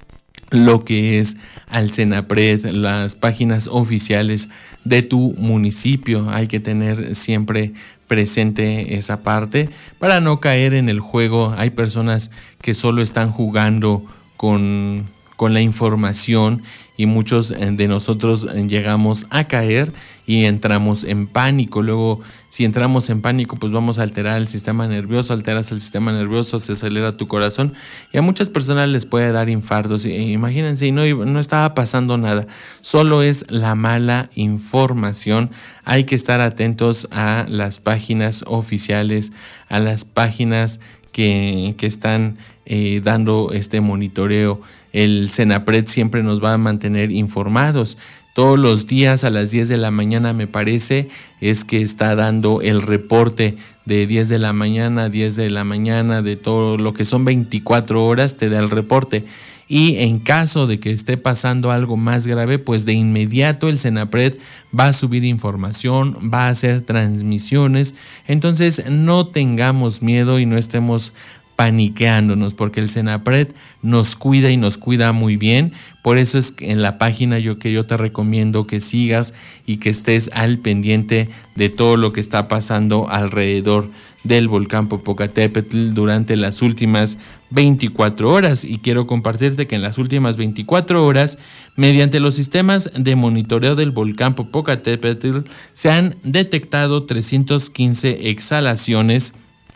lo que es al CENAPRED, las páginas oficiales de tu municipio. Hay que tener siempre presente esa parte para no caer en el juego. Hay personas que solo están jugando con la información y muchos de nosotros llegamos a caer y entramos en pánico. Luego, si entramos en pánico, pues vamos a alterar el sistema nervioso. Alteras el sistema nervioso, se acelera tu corazón y a muchas personas les puede dar infartos. Imagínense, y no estaba pasando nada, solo es la mala información. Hay que estar atentos a las páginas oficiales, a las páginas que están dando este monitoreo. El CENAPRED siempre nos va a mantener informados. Todos los días a las 10 de la mañana, me parece, es que está dando el reporte de 10 de la mañana, 10 de la mañana, de todo lo que son 24 horas, te da el reporte. Y en caso de que esté pasando algo más grave, pues de inmediato el CENAPRED va a subir información, va a hacer transmisiones. Entonces no tengamos miedo y no estemos paniqueándonos, porque el CENAPRED nos cuida y nos cuida muy bien. Por eso es que en la página yo te recomiendo que sigas y que estés al pendiente de todo lo que está pasando alrededor del volcán Popocatépetl durante las últimas 24 horas. Y quiero compartirte que en las últimas 24 horas, mediante los sistemas de monitoreo del volcán Popocatépetl, se han detectado 315 exhalaciones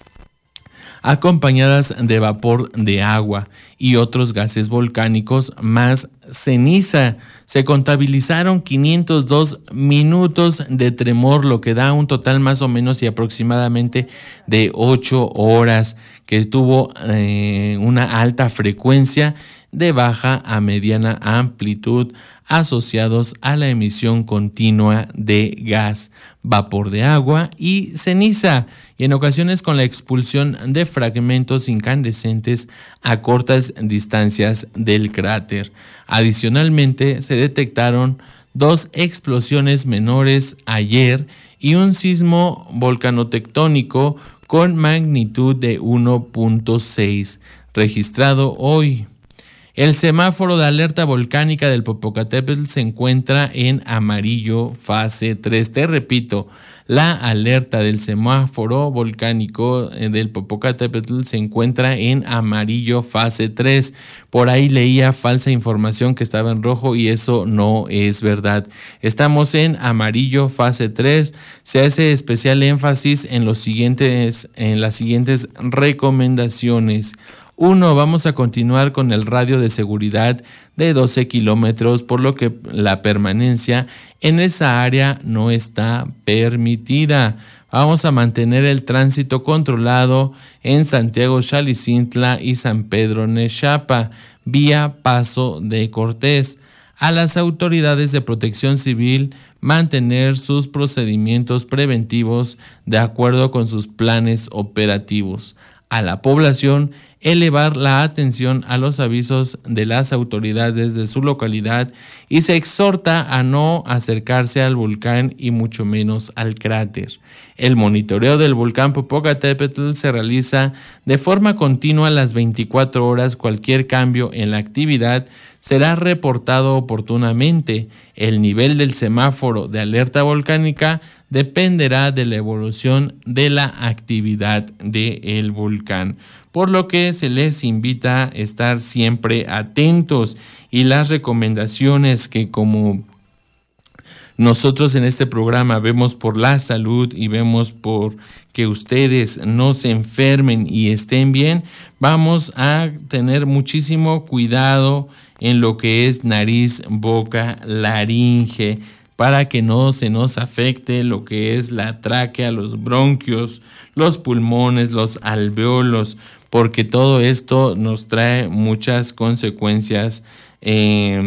acompañadas de vapor de agua y otros gases volcánicos más ceniza. Se contabilizaron 502 minutos de tremor, lo que da un total más o menos y aproximadamente de 8 horas, que tuvo una alta frecuencia de baja a mediana amplitud asociados a la emisión continua de gas, vapor de agua y ceniza, y en ocasiones con la expulsión de fragmentos incandescentes a cortas distancias del cráter. Adicionalmente, se detectaron 2 explosiones menores ayer y un sismo volcanotectónico con magnitud de 1.6 registrado hoy. El semáforo de alerta volcánica del Popocatépetl se encuentra en amarillo fase 3. Te repito, la alerta del semáforo volcánico del Popocatépetl se encuentra en amarillo fase 3. Por ahí leía falsa información que estaba en rojo y eso no es verdad. Estamos en amarillo fase 3. Se hace especial énfasis en las siguientes recomendaciones. 1. Vamos a continuar con el radio de seguridad de 12 kilómetros, por lo que la permanencia en esa área no está permitida. Vamos a mantener el tránsito controlado en Santiago Xalicintla y San Pedro Nexapa, vía Paso de Cortés. A las autoridades de protección civil mantener sus procedimientos preventivos de acuerdo con sus planes operativos. A la población, elevar la atención a los avisos de las autoridades de su localidad y se exhorta a no acercarse al volcán y mucho menos al cráter. El monitoreo del volcán Popocatépetl se realiza de forma continua las 24 horas. Cualquier cambio en la actividad será reportado oportunamente. El nivel del semáforo de alerta volcánica dependerá de la evolución de la actividad del volcán, por lo que se les invita a estar siempre atentos. Y las recomendaciones que, como nosotros en este programa vemos por la salud y vemos por que ustedes no se enfermen y estén bien, vamos a tener muchísimo cuidado en lo que es nariz, boca, laringe, para que no se nos afecte lo que es la tráquea, los bronquios, los pulmones, los alveolos, porque todo esto nos trae muchas consecuencias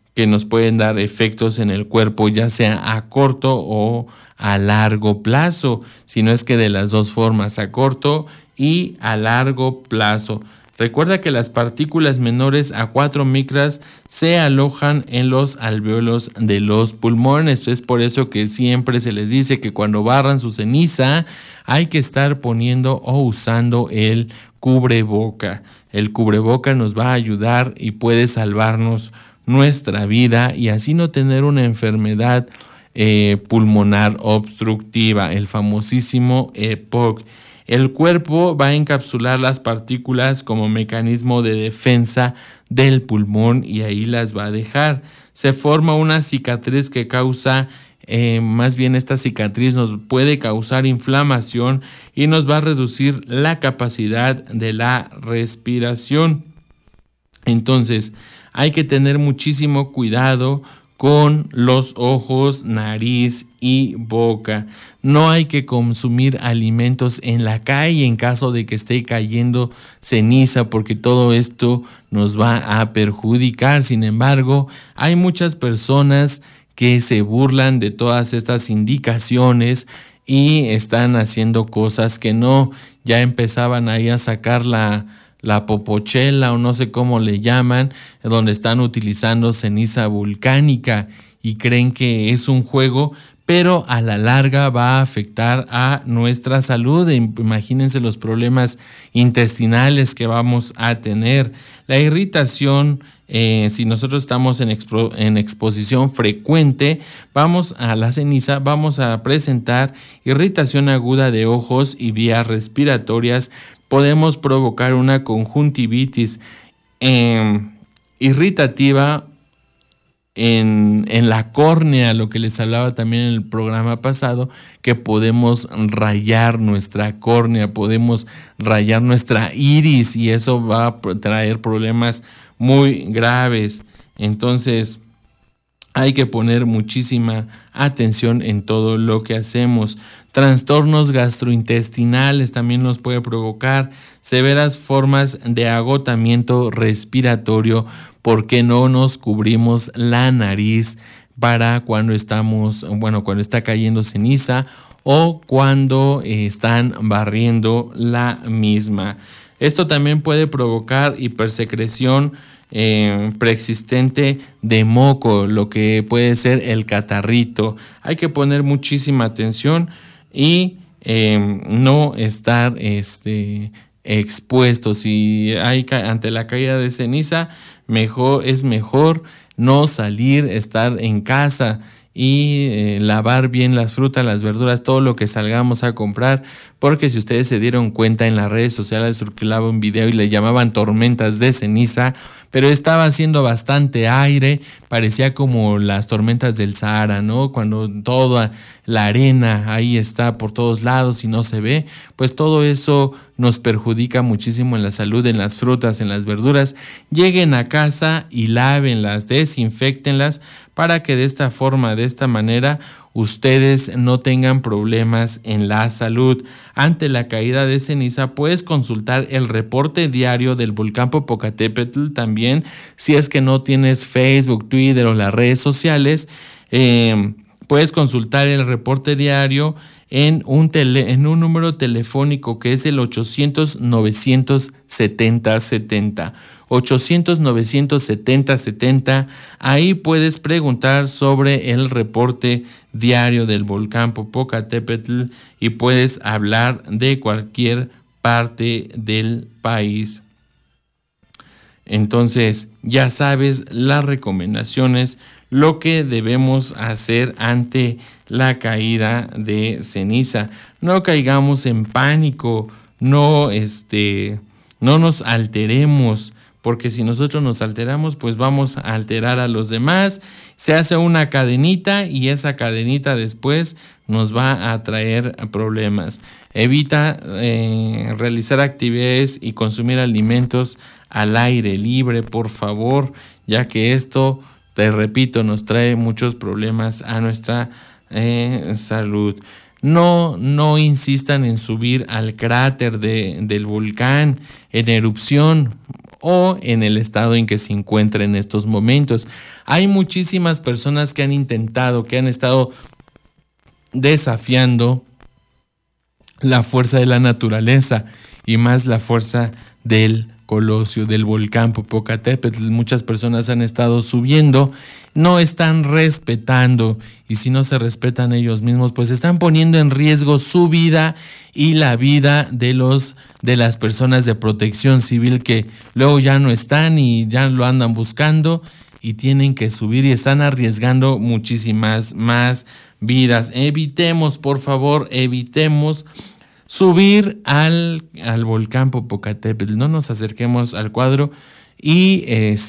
que nos pueden dar efectos en el cuerpo, ya sea a corto o a largo plazo, si no es que de las dos formas, a corto y a largo plazo. Recuerda que las partículas menores a 4 micras se alojan en los alvéolos de los pulmones. Es por eso que siempre se les dice que cuando barran su ceniza hay que estar poniendo o usando el cubreboca. El cubreboca nos va a ayudar y puede salvarnos nuestra vida y así no tener una enfermedad pulmonar obstructiva, el famosísimo EPOC. El cuerpo va a encapsular las partículas como mecanismo de defensa del pulmón y ahí las va a dejar. Se forma una cicatriz que causa, más bien esta cicatriz nos puede causar inflamación y nos va a reducir la capacidad de la respiración. Entonces, hay que tener muchísimo cuidado con los ojos, nariz y boca. No hay que consumir alimentos en la calle en caso de que esté cayendo ceniza, porque todo esto nos va a perjudicar. Sin embargo, hay muchas personas que se burlan de todas estas indicaciones y están haciendo cosas que no. Ya empezaban ahí a sacar la popochela o no sé cómo le llaman, donde están utilizando ceniza volcánica y creen que es un juego, pero a la larga va a afectar a nuestra salud. Imagínense los problemas intestinales que vamos a tener. La irritación, si nosotros estamos en exposición frecuente, vamos a la ceniza, vamos a presentar irritación aguda de ojos y vías respiratorias. Podemos provocar una conjuntivitis irritativa en la córnea, lo que les hablaba también en el programa pasado, que podemos rayar nuestra córnea, podemos rayar nuestra iris y eso va a traer problemas muy graves. Entonces, hay que poner muchísima atención en todo lo que hacemos. Trastornos gastrointestinales también nos puede provocar severas formas de agotamiento respiratorio porque no nos cubrimos la nariz para cuando cuando está cayendo ceniza o cuando están barriendo la misma. Esto también puede provocar hipersecreción preexistente de moco, lo que puede ser el catarrito. Hay que poner muchísima atención y no estar expuestos. Si hay ante la caída de ceniza, es mejor no salir, estar en casa y lavar bien las frutas, las verduras, todo lo que salgamos a comprar, porque si ustedes se dieron cuenta, en las redes sociales circulaba un video y le llamaban tormentas de ceniza, pero estaba haciendo bastante aire, parecía como las tormentas del Sahara, ¿no? Cuando toda la arena ahí está por todos lados y no se ve, pues todo eso nos perjudica muchísimo en la salud, en las frutas, en las verduras. Lleguen a casa y lávenlas, desinféctenlas para que de esta forma, de esta manera, ustedes no tengan problemas en la salud. Ante la caída de ceniza, puedes consultar el reporte diario del volcán Popocatépetl también. Si es que no tienes Facebook, Twitter o las redes sociales, puedes consultar el reporte diario en un número telefónico que es el 800-970-70. 800-970-70. Ahí puedes preguntar sobre el reporte diario del volcán Popocatépetl y puedes hablar de cualquier parte del país. Entonces, ya sabes las recomendaciones, lo que debemos hacer ante la caída de ceniza. No caigamos en pánico, no nos alteremos, porque si nosotros nos alteramos, pues vamos a alterar a los demás. Se hace una cadenita y esa cadenita después nos va a traer problemas. Evita realizar actividades y consumir alimentos al aire libre, por favor, ya que esto, te repito, nos trae muchos problemas a nuestra salud. No insistan en subir al cráter del volcán en erupción. o en el estado en que se encuentra en estos momentos. Hay muchísimas personas que han intentado, que han estado desafiando la fuerza de la naturaleza y más la fuerza del Colosio, del volcán Popocatépetl. Muchas personas han estado subiendo, no están respetando, y si no se respetan ellos mismos, pues están poniendo en riesgo su vida y la vida de las personas de protección civil que luego ya no están y ya lo andan buscando y tienen que subir y están arriesgando muchísimas más vidas. Evitemos, por favor, evitemos subir al volcán Popocatépetl, no nos acerquemos al cuadro y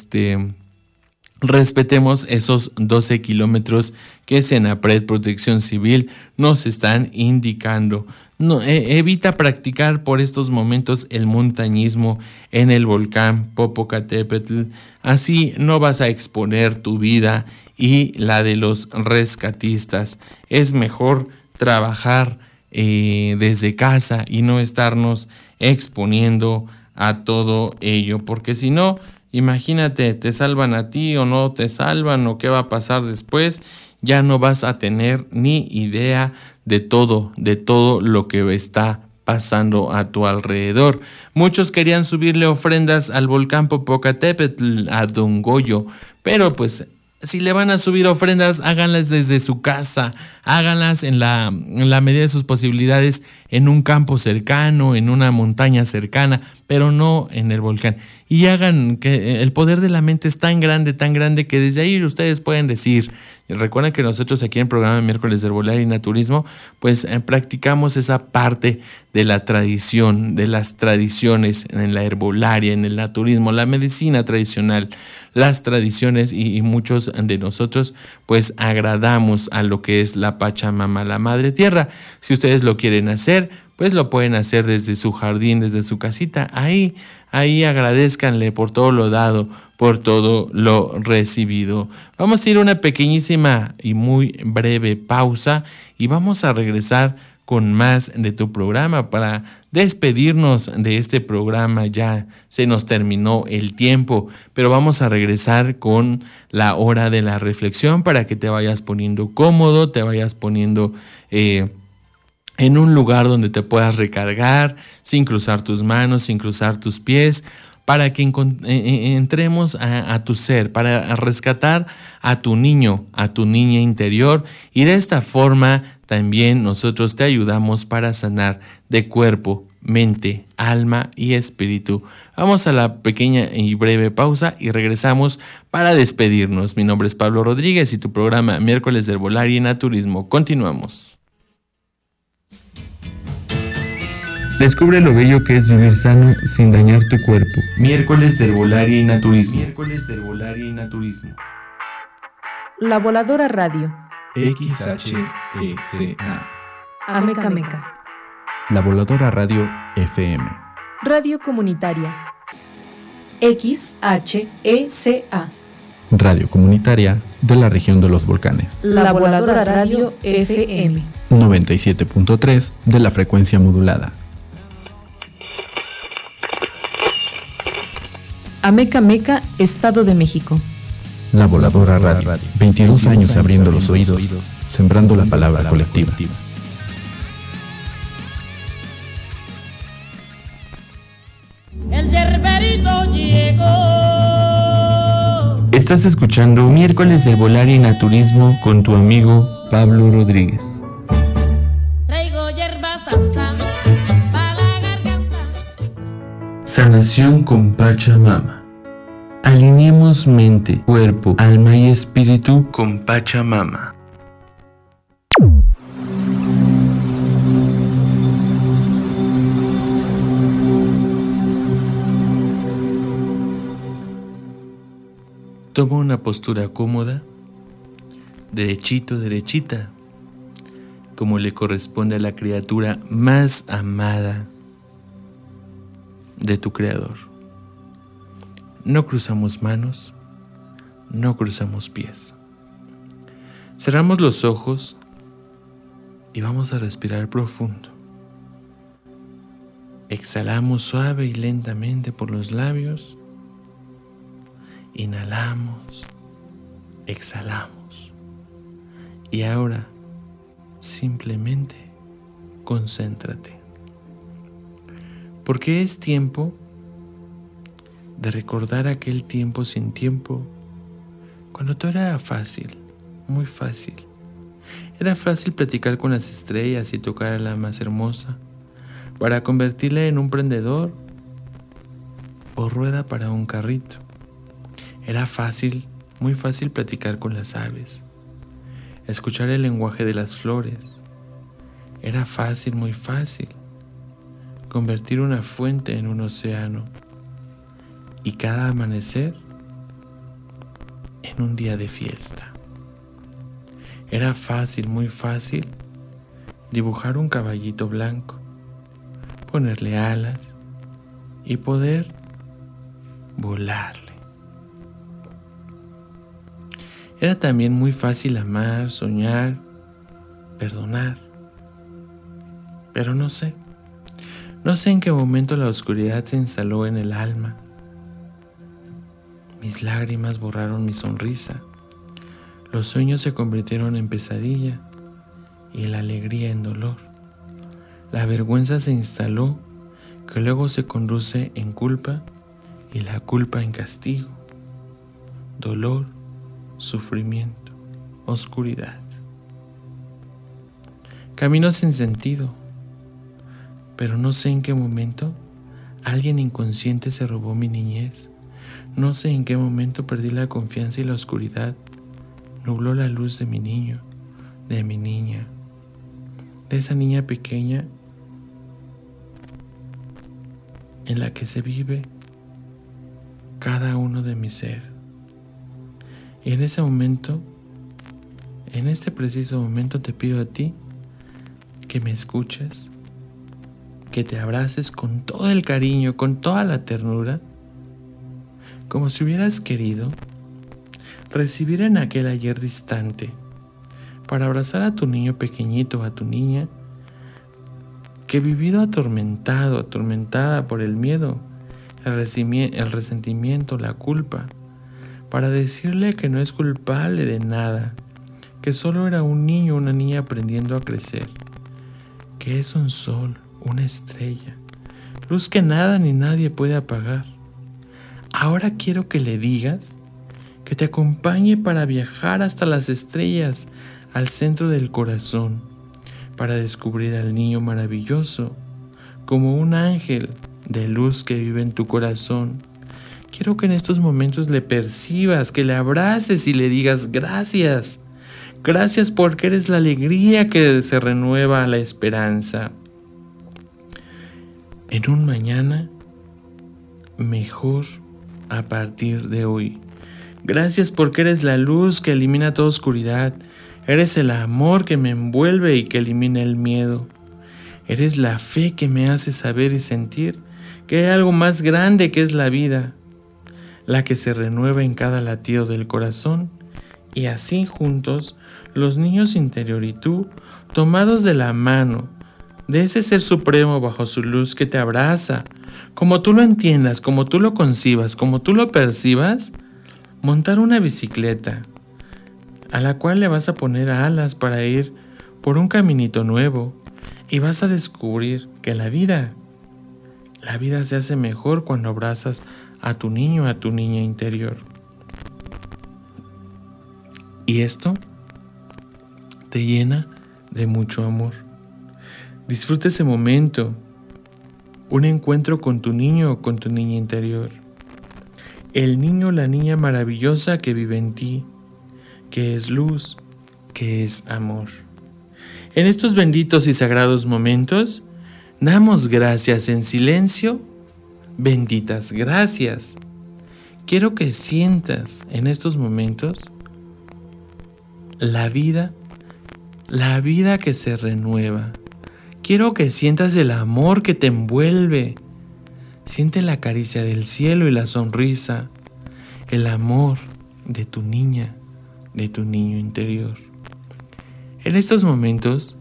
respetemos esos 12 kilómetros que Senapred Protección Civil nos están indicando. No, evita practicar por estos momentos el montañismo en el volcán Popocatépetl, así no vas a exponer tu vida y la de los rescatistas. Es mejor trabajar desde casa y no estarnos exponiendo a todo ello, porque si no, imagínate, te salvan a ti o no te salvan o qué va a pasar después, ya no vas a tener ni idea de todo lo que está pasando a tu alrededor. Muchos querían subirle ofrendas al volcán Popocatépetl, a Don Goyo, pero pues si le van a subir ofrendas, háganlas desde su casa, háganlas en la medida de sus posibilidades, en un campo cercano, en una montaña cercana, pero no en el volcán. Y hagan que el poder de la mente es tan grande que desde ahí ustedes pueden decir. Recuerden que nosotros aquí en el programa Miércoles de Herbolaria y Naturismo, pues practicamos esa parte de la tradición, de las tradiciones en la herbolaria, en el naturismo, la medicina tradicional, las tradiciones y muchos de nosotros pues agradamos a lo que es la Pachamama, la Madre Tierra. Si ustedes lo quieren hacer, pues lo pueden hacer desde su jardín, desde su casita. Ahí agradézcanle por todo lo dado, por todo lo recibido. Vamos a ir a una pequeñísima y muy breve pausa y vamos a regresar con más de tu programa para despedirnos de este programa. Ya se nos terminó el tiempo, pero vamos a regresar con la hora de la reflexión para que te vayas poniendo cómodo, te vayas poniendo en un lugar donde te puedas recargar, sin cruzar tus manos, sin cruzar tus pies, para que entremos a tu ser, para rescatar a tu niño, a tu niña interior, y de esta forma también nosotros te ayudamos para sanar de cuerpo, mente, alma y espíritu. Vamos a la pequeña y breve pausa y regresamos para despedirnos. Mi nombre es Pablo Rodríguez y tu programa Miércoles de Herbolaria y Naturismo. Continuamos. Descubre lo bello que es vivir sano sin dañar tu cuerpo. Miércoles de Herbolaria y Naturismo. Miércoles de Herbolaria y Naturismo. La Voladora Radio. XHECA. Ameca Meca. La Voladora Radio FM. Radio Comunitaria. XHECA. Radio Comunitaria de la región de los volcanes. La Voladora Radio FM. 97.3 de la frecuencia modulada. Ameca Meca, Estado de México. La Voladora Radio. 22 años abriendo los oídos, sembrando la palabra colectiva. El yerberito llegó. Estás escuchando Miércoles de Herbolaria y Naturismo con tu amigo Pablo Rodríguez. Traigo hierba santa para la garganta. Sanación con Pachamama. Alineemos mente, cuerpo, alma y espíritu con Pachamama. Toma una postura cómoda, derechito, derechita, como le corresponde a la criatura más amada de tu Creador. No cruzamos manos, no cruzamos pies. Cerramos los ojos y vamos a respirar profundo. Exhalamos suave y lentamente por los labios Inhalamos, exhalamos. Y ahora, simplemente concéntrate. Porque es tiempo de recordar aquel tiempo sin tiempo, cuando todo era fácil, muy fácil. Era fácil platicar con las estrellas y tocar a la más hermosa, para convertirla en un prendedor o rueda para un carrito. Era fácil, muy fácil platicar con las aves, escuchar el lenguaje de las flores. Era fácil, muy fácil, convertir una fuente en un océano y cada amanecer en un día de fiesta. Era fácil, muy fácil, dibujar un caballito blanco, ponerle alas y poder volarle. Era también muy fácil amar, soñar, perdonar. Pero no sé en qué momento la oscuridad se instaló en el alma. Mis lágrimas borraron mi sonrisa. Los sueños se convirtieron en pesadilla y la alegría en dolor. La vergüenza se instaló, que luego se conduce en culpa y la culpa en castigo. Dolor, sufrimiento, oscuridad. Camino sin sentido, pero no sé en qué momento alguien inconsciente se robó mi niñez. No sé en qué momento perdí la confianza y la oscuridad nubló la luz de mi niño, de mi niña, de esa niña pequeña en la que se vive cada uno de mi ser. Y en ese momento, en este preciso momento, te pido a ti que me escuches, que te abraces con todo el cariño, con toda la ternura, como si hubieras querido recibir en aquel ayer distante, para abrazar a tu niño pequeñito, a tu niña, que vivido atormentada por el miedo, el resentimiento, la culpa, para decirle que no es culpable de nada, que solo era un niño o una niña aprendiendo a crecer, que es un sol, una estrella, luz que nada ni nadie puede apagar. Ahora quiero que le digas que te acompañe para viajar hasta las estrellas, al centro del corazón, para descubrir al niño maravilloso, como un ángel de luz que vive en tu corazón. Quiero que en estos momentos le percibas, que le abraces y le digas gracias. Gracias porque eres la alegría que se renueva la esperanza. En un mañana mejor a partir de hoy. Gracias porque eres la luz que elimina toda oscuridad. Eres el amor que me envuelve y que elimina el miedo. Eres la fe que me hace saber y sentir que hay algo más grande que es la vida, la que se renueva en cada latido del corazón. Y así juntos, los niños interior y tú, tomados de la mano de ese ser supremo bajo su luz que te abraza, como tú lo entiendas, como tú lo concibas, como tú lo percibas, montar una bicicleta a la cual le vas a poner alas para ir por un caminito nuevo y vas a descubrir que la vida se hace mejor cuando abrazas a tu niño, a tu niña interior. Y esto te llena de mucho amor. Disfruta ese momento, un encuentro con tu niño o con tu niña interior. El niño o la niña maravillosa que vive en ti, que es luz, que es amor. En estos benditos y sagrados momentos, damos gracias en silencio, benditas gracias. Quiero que sientas en estos momentos la vida que se renueva. Quiero que sientas el amor que te envuelve. Siente la caricia del cielo y la sonrisa, el amor de tu niña, de tu niño interior. En estos momentos,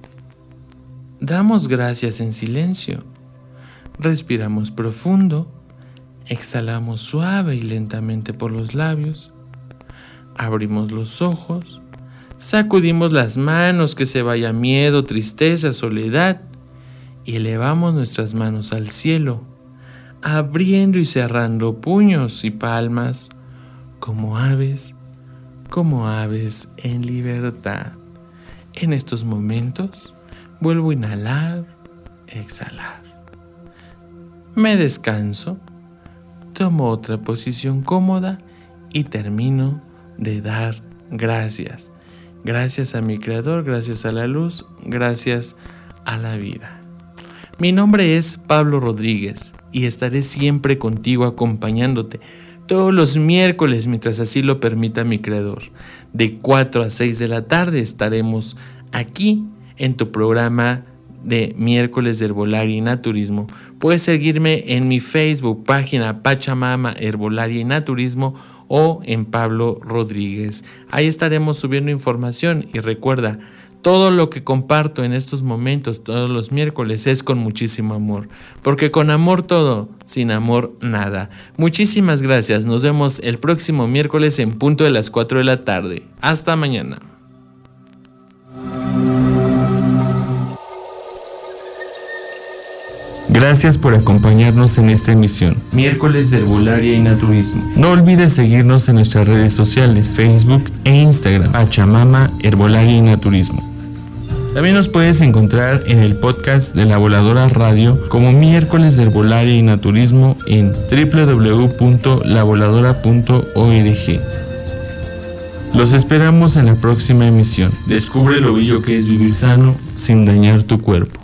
damos gracias en silencio, respiramos profundo Exhalamos suave y lentamente por los labios. Abrimos los ojos. Sacudimos las manos, que se vaya miedo, tristeza, soledad. Y elevamos nuestras manos al cielo, abriendo y cerrando puños y palmas, como aves en libertad. En estos momentos, vuelvo a inhalar, exhalar. Me descanso, tomo otra posición cómoda y termino de dar gracias. Gracias a mi Creador, gracias a la luz, gracias a la vida. Mi nombre es Pablo Rodríguez y estaré siempre contigo acompañándote todos los miércoles mientras así lo permita mi Creador. De 4 a 6 de la tarde estaremos aquí en tu programa de Miércoles de Herbolaria y Naturismo. Puedes seguirme en mi Facebook, página Pachamama Herbolaria y Naturismo, o en Pablo Rodríguez. Ahí estaremos subiendo información y recuerda, todo lo que comparto en estos momentos, todos los miércoles, es con muchísimo amor, porque con amor todo, sin amor nada. Muchísimas gracias, nos vemos el próximo miércoles en punto de las 4 de la tarde. Hasta mañana. Gracias por acompañarnos en esta emisión, Miércoles de Herbolaria y Naturismo. No olvides seguirnos en nuestras redes sociales, Facebook e Instagram, Pachamama Herbolaria y Naturismo. También nos puedes encontrar en el podcast de La Voladora Radio como Miércoles de Herbolaria y Naturismo en www.lavoladora.org. Los esperamos en la próxima emisión. Descubre lo bello que es vivir sano sin dañar tu cuerpo.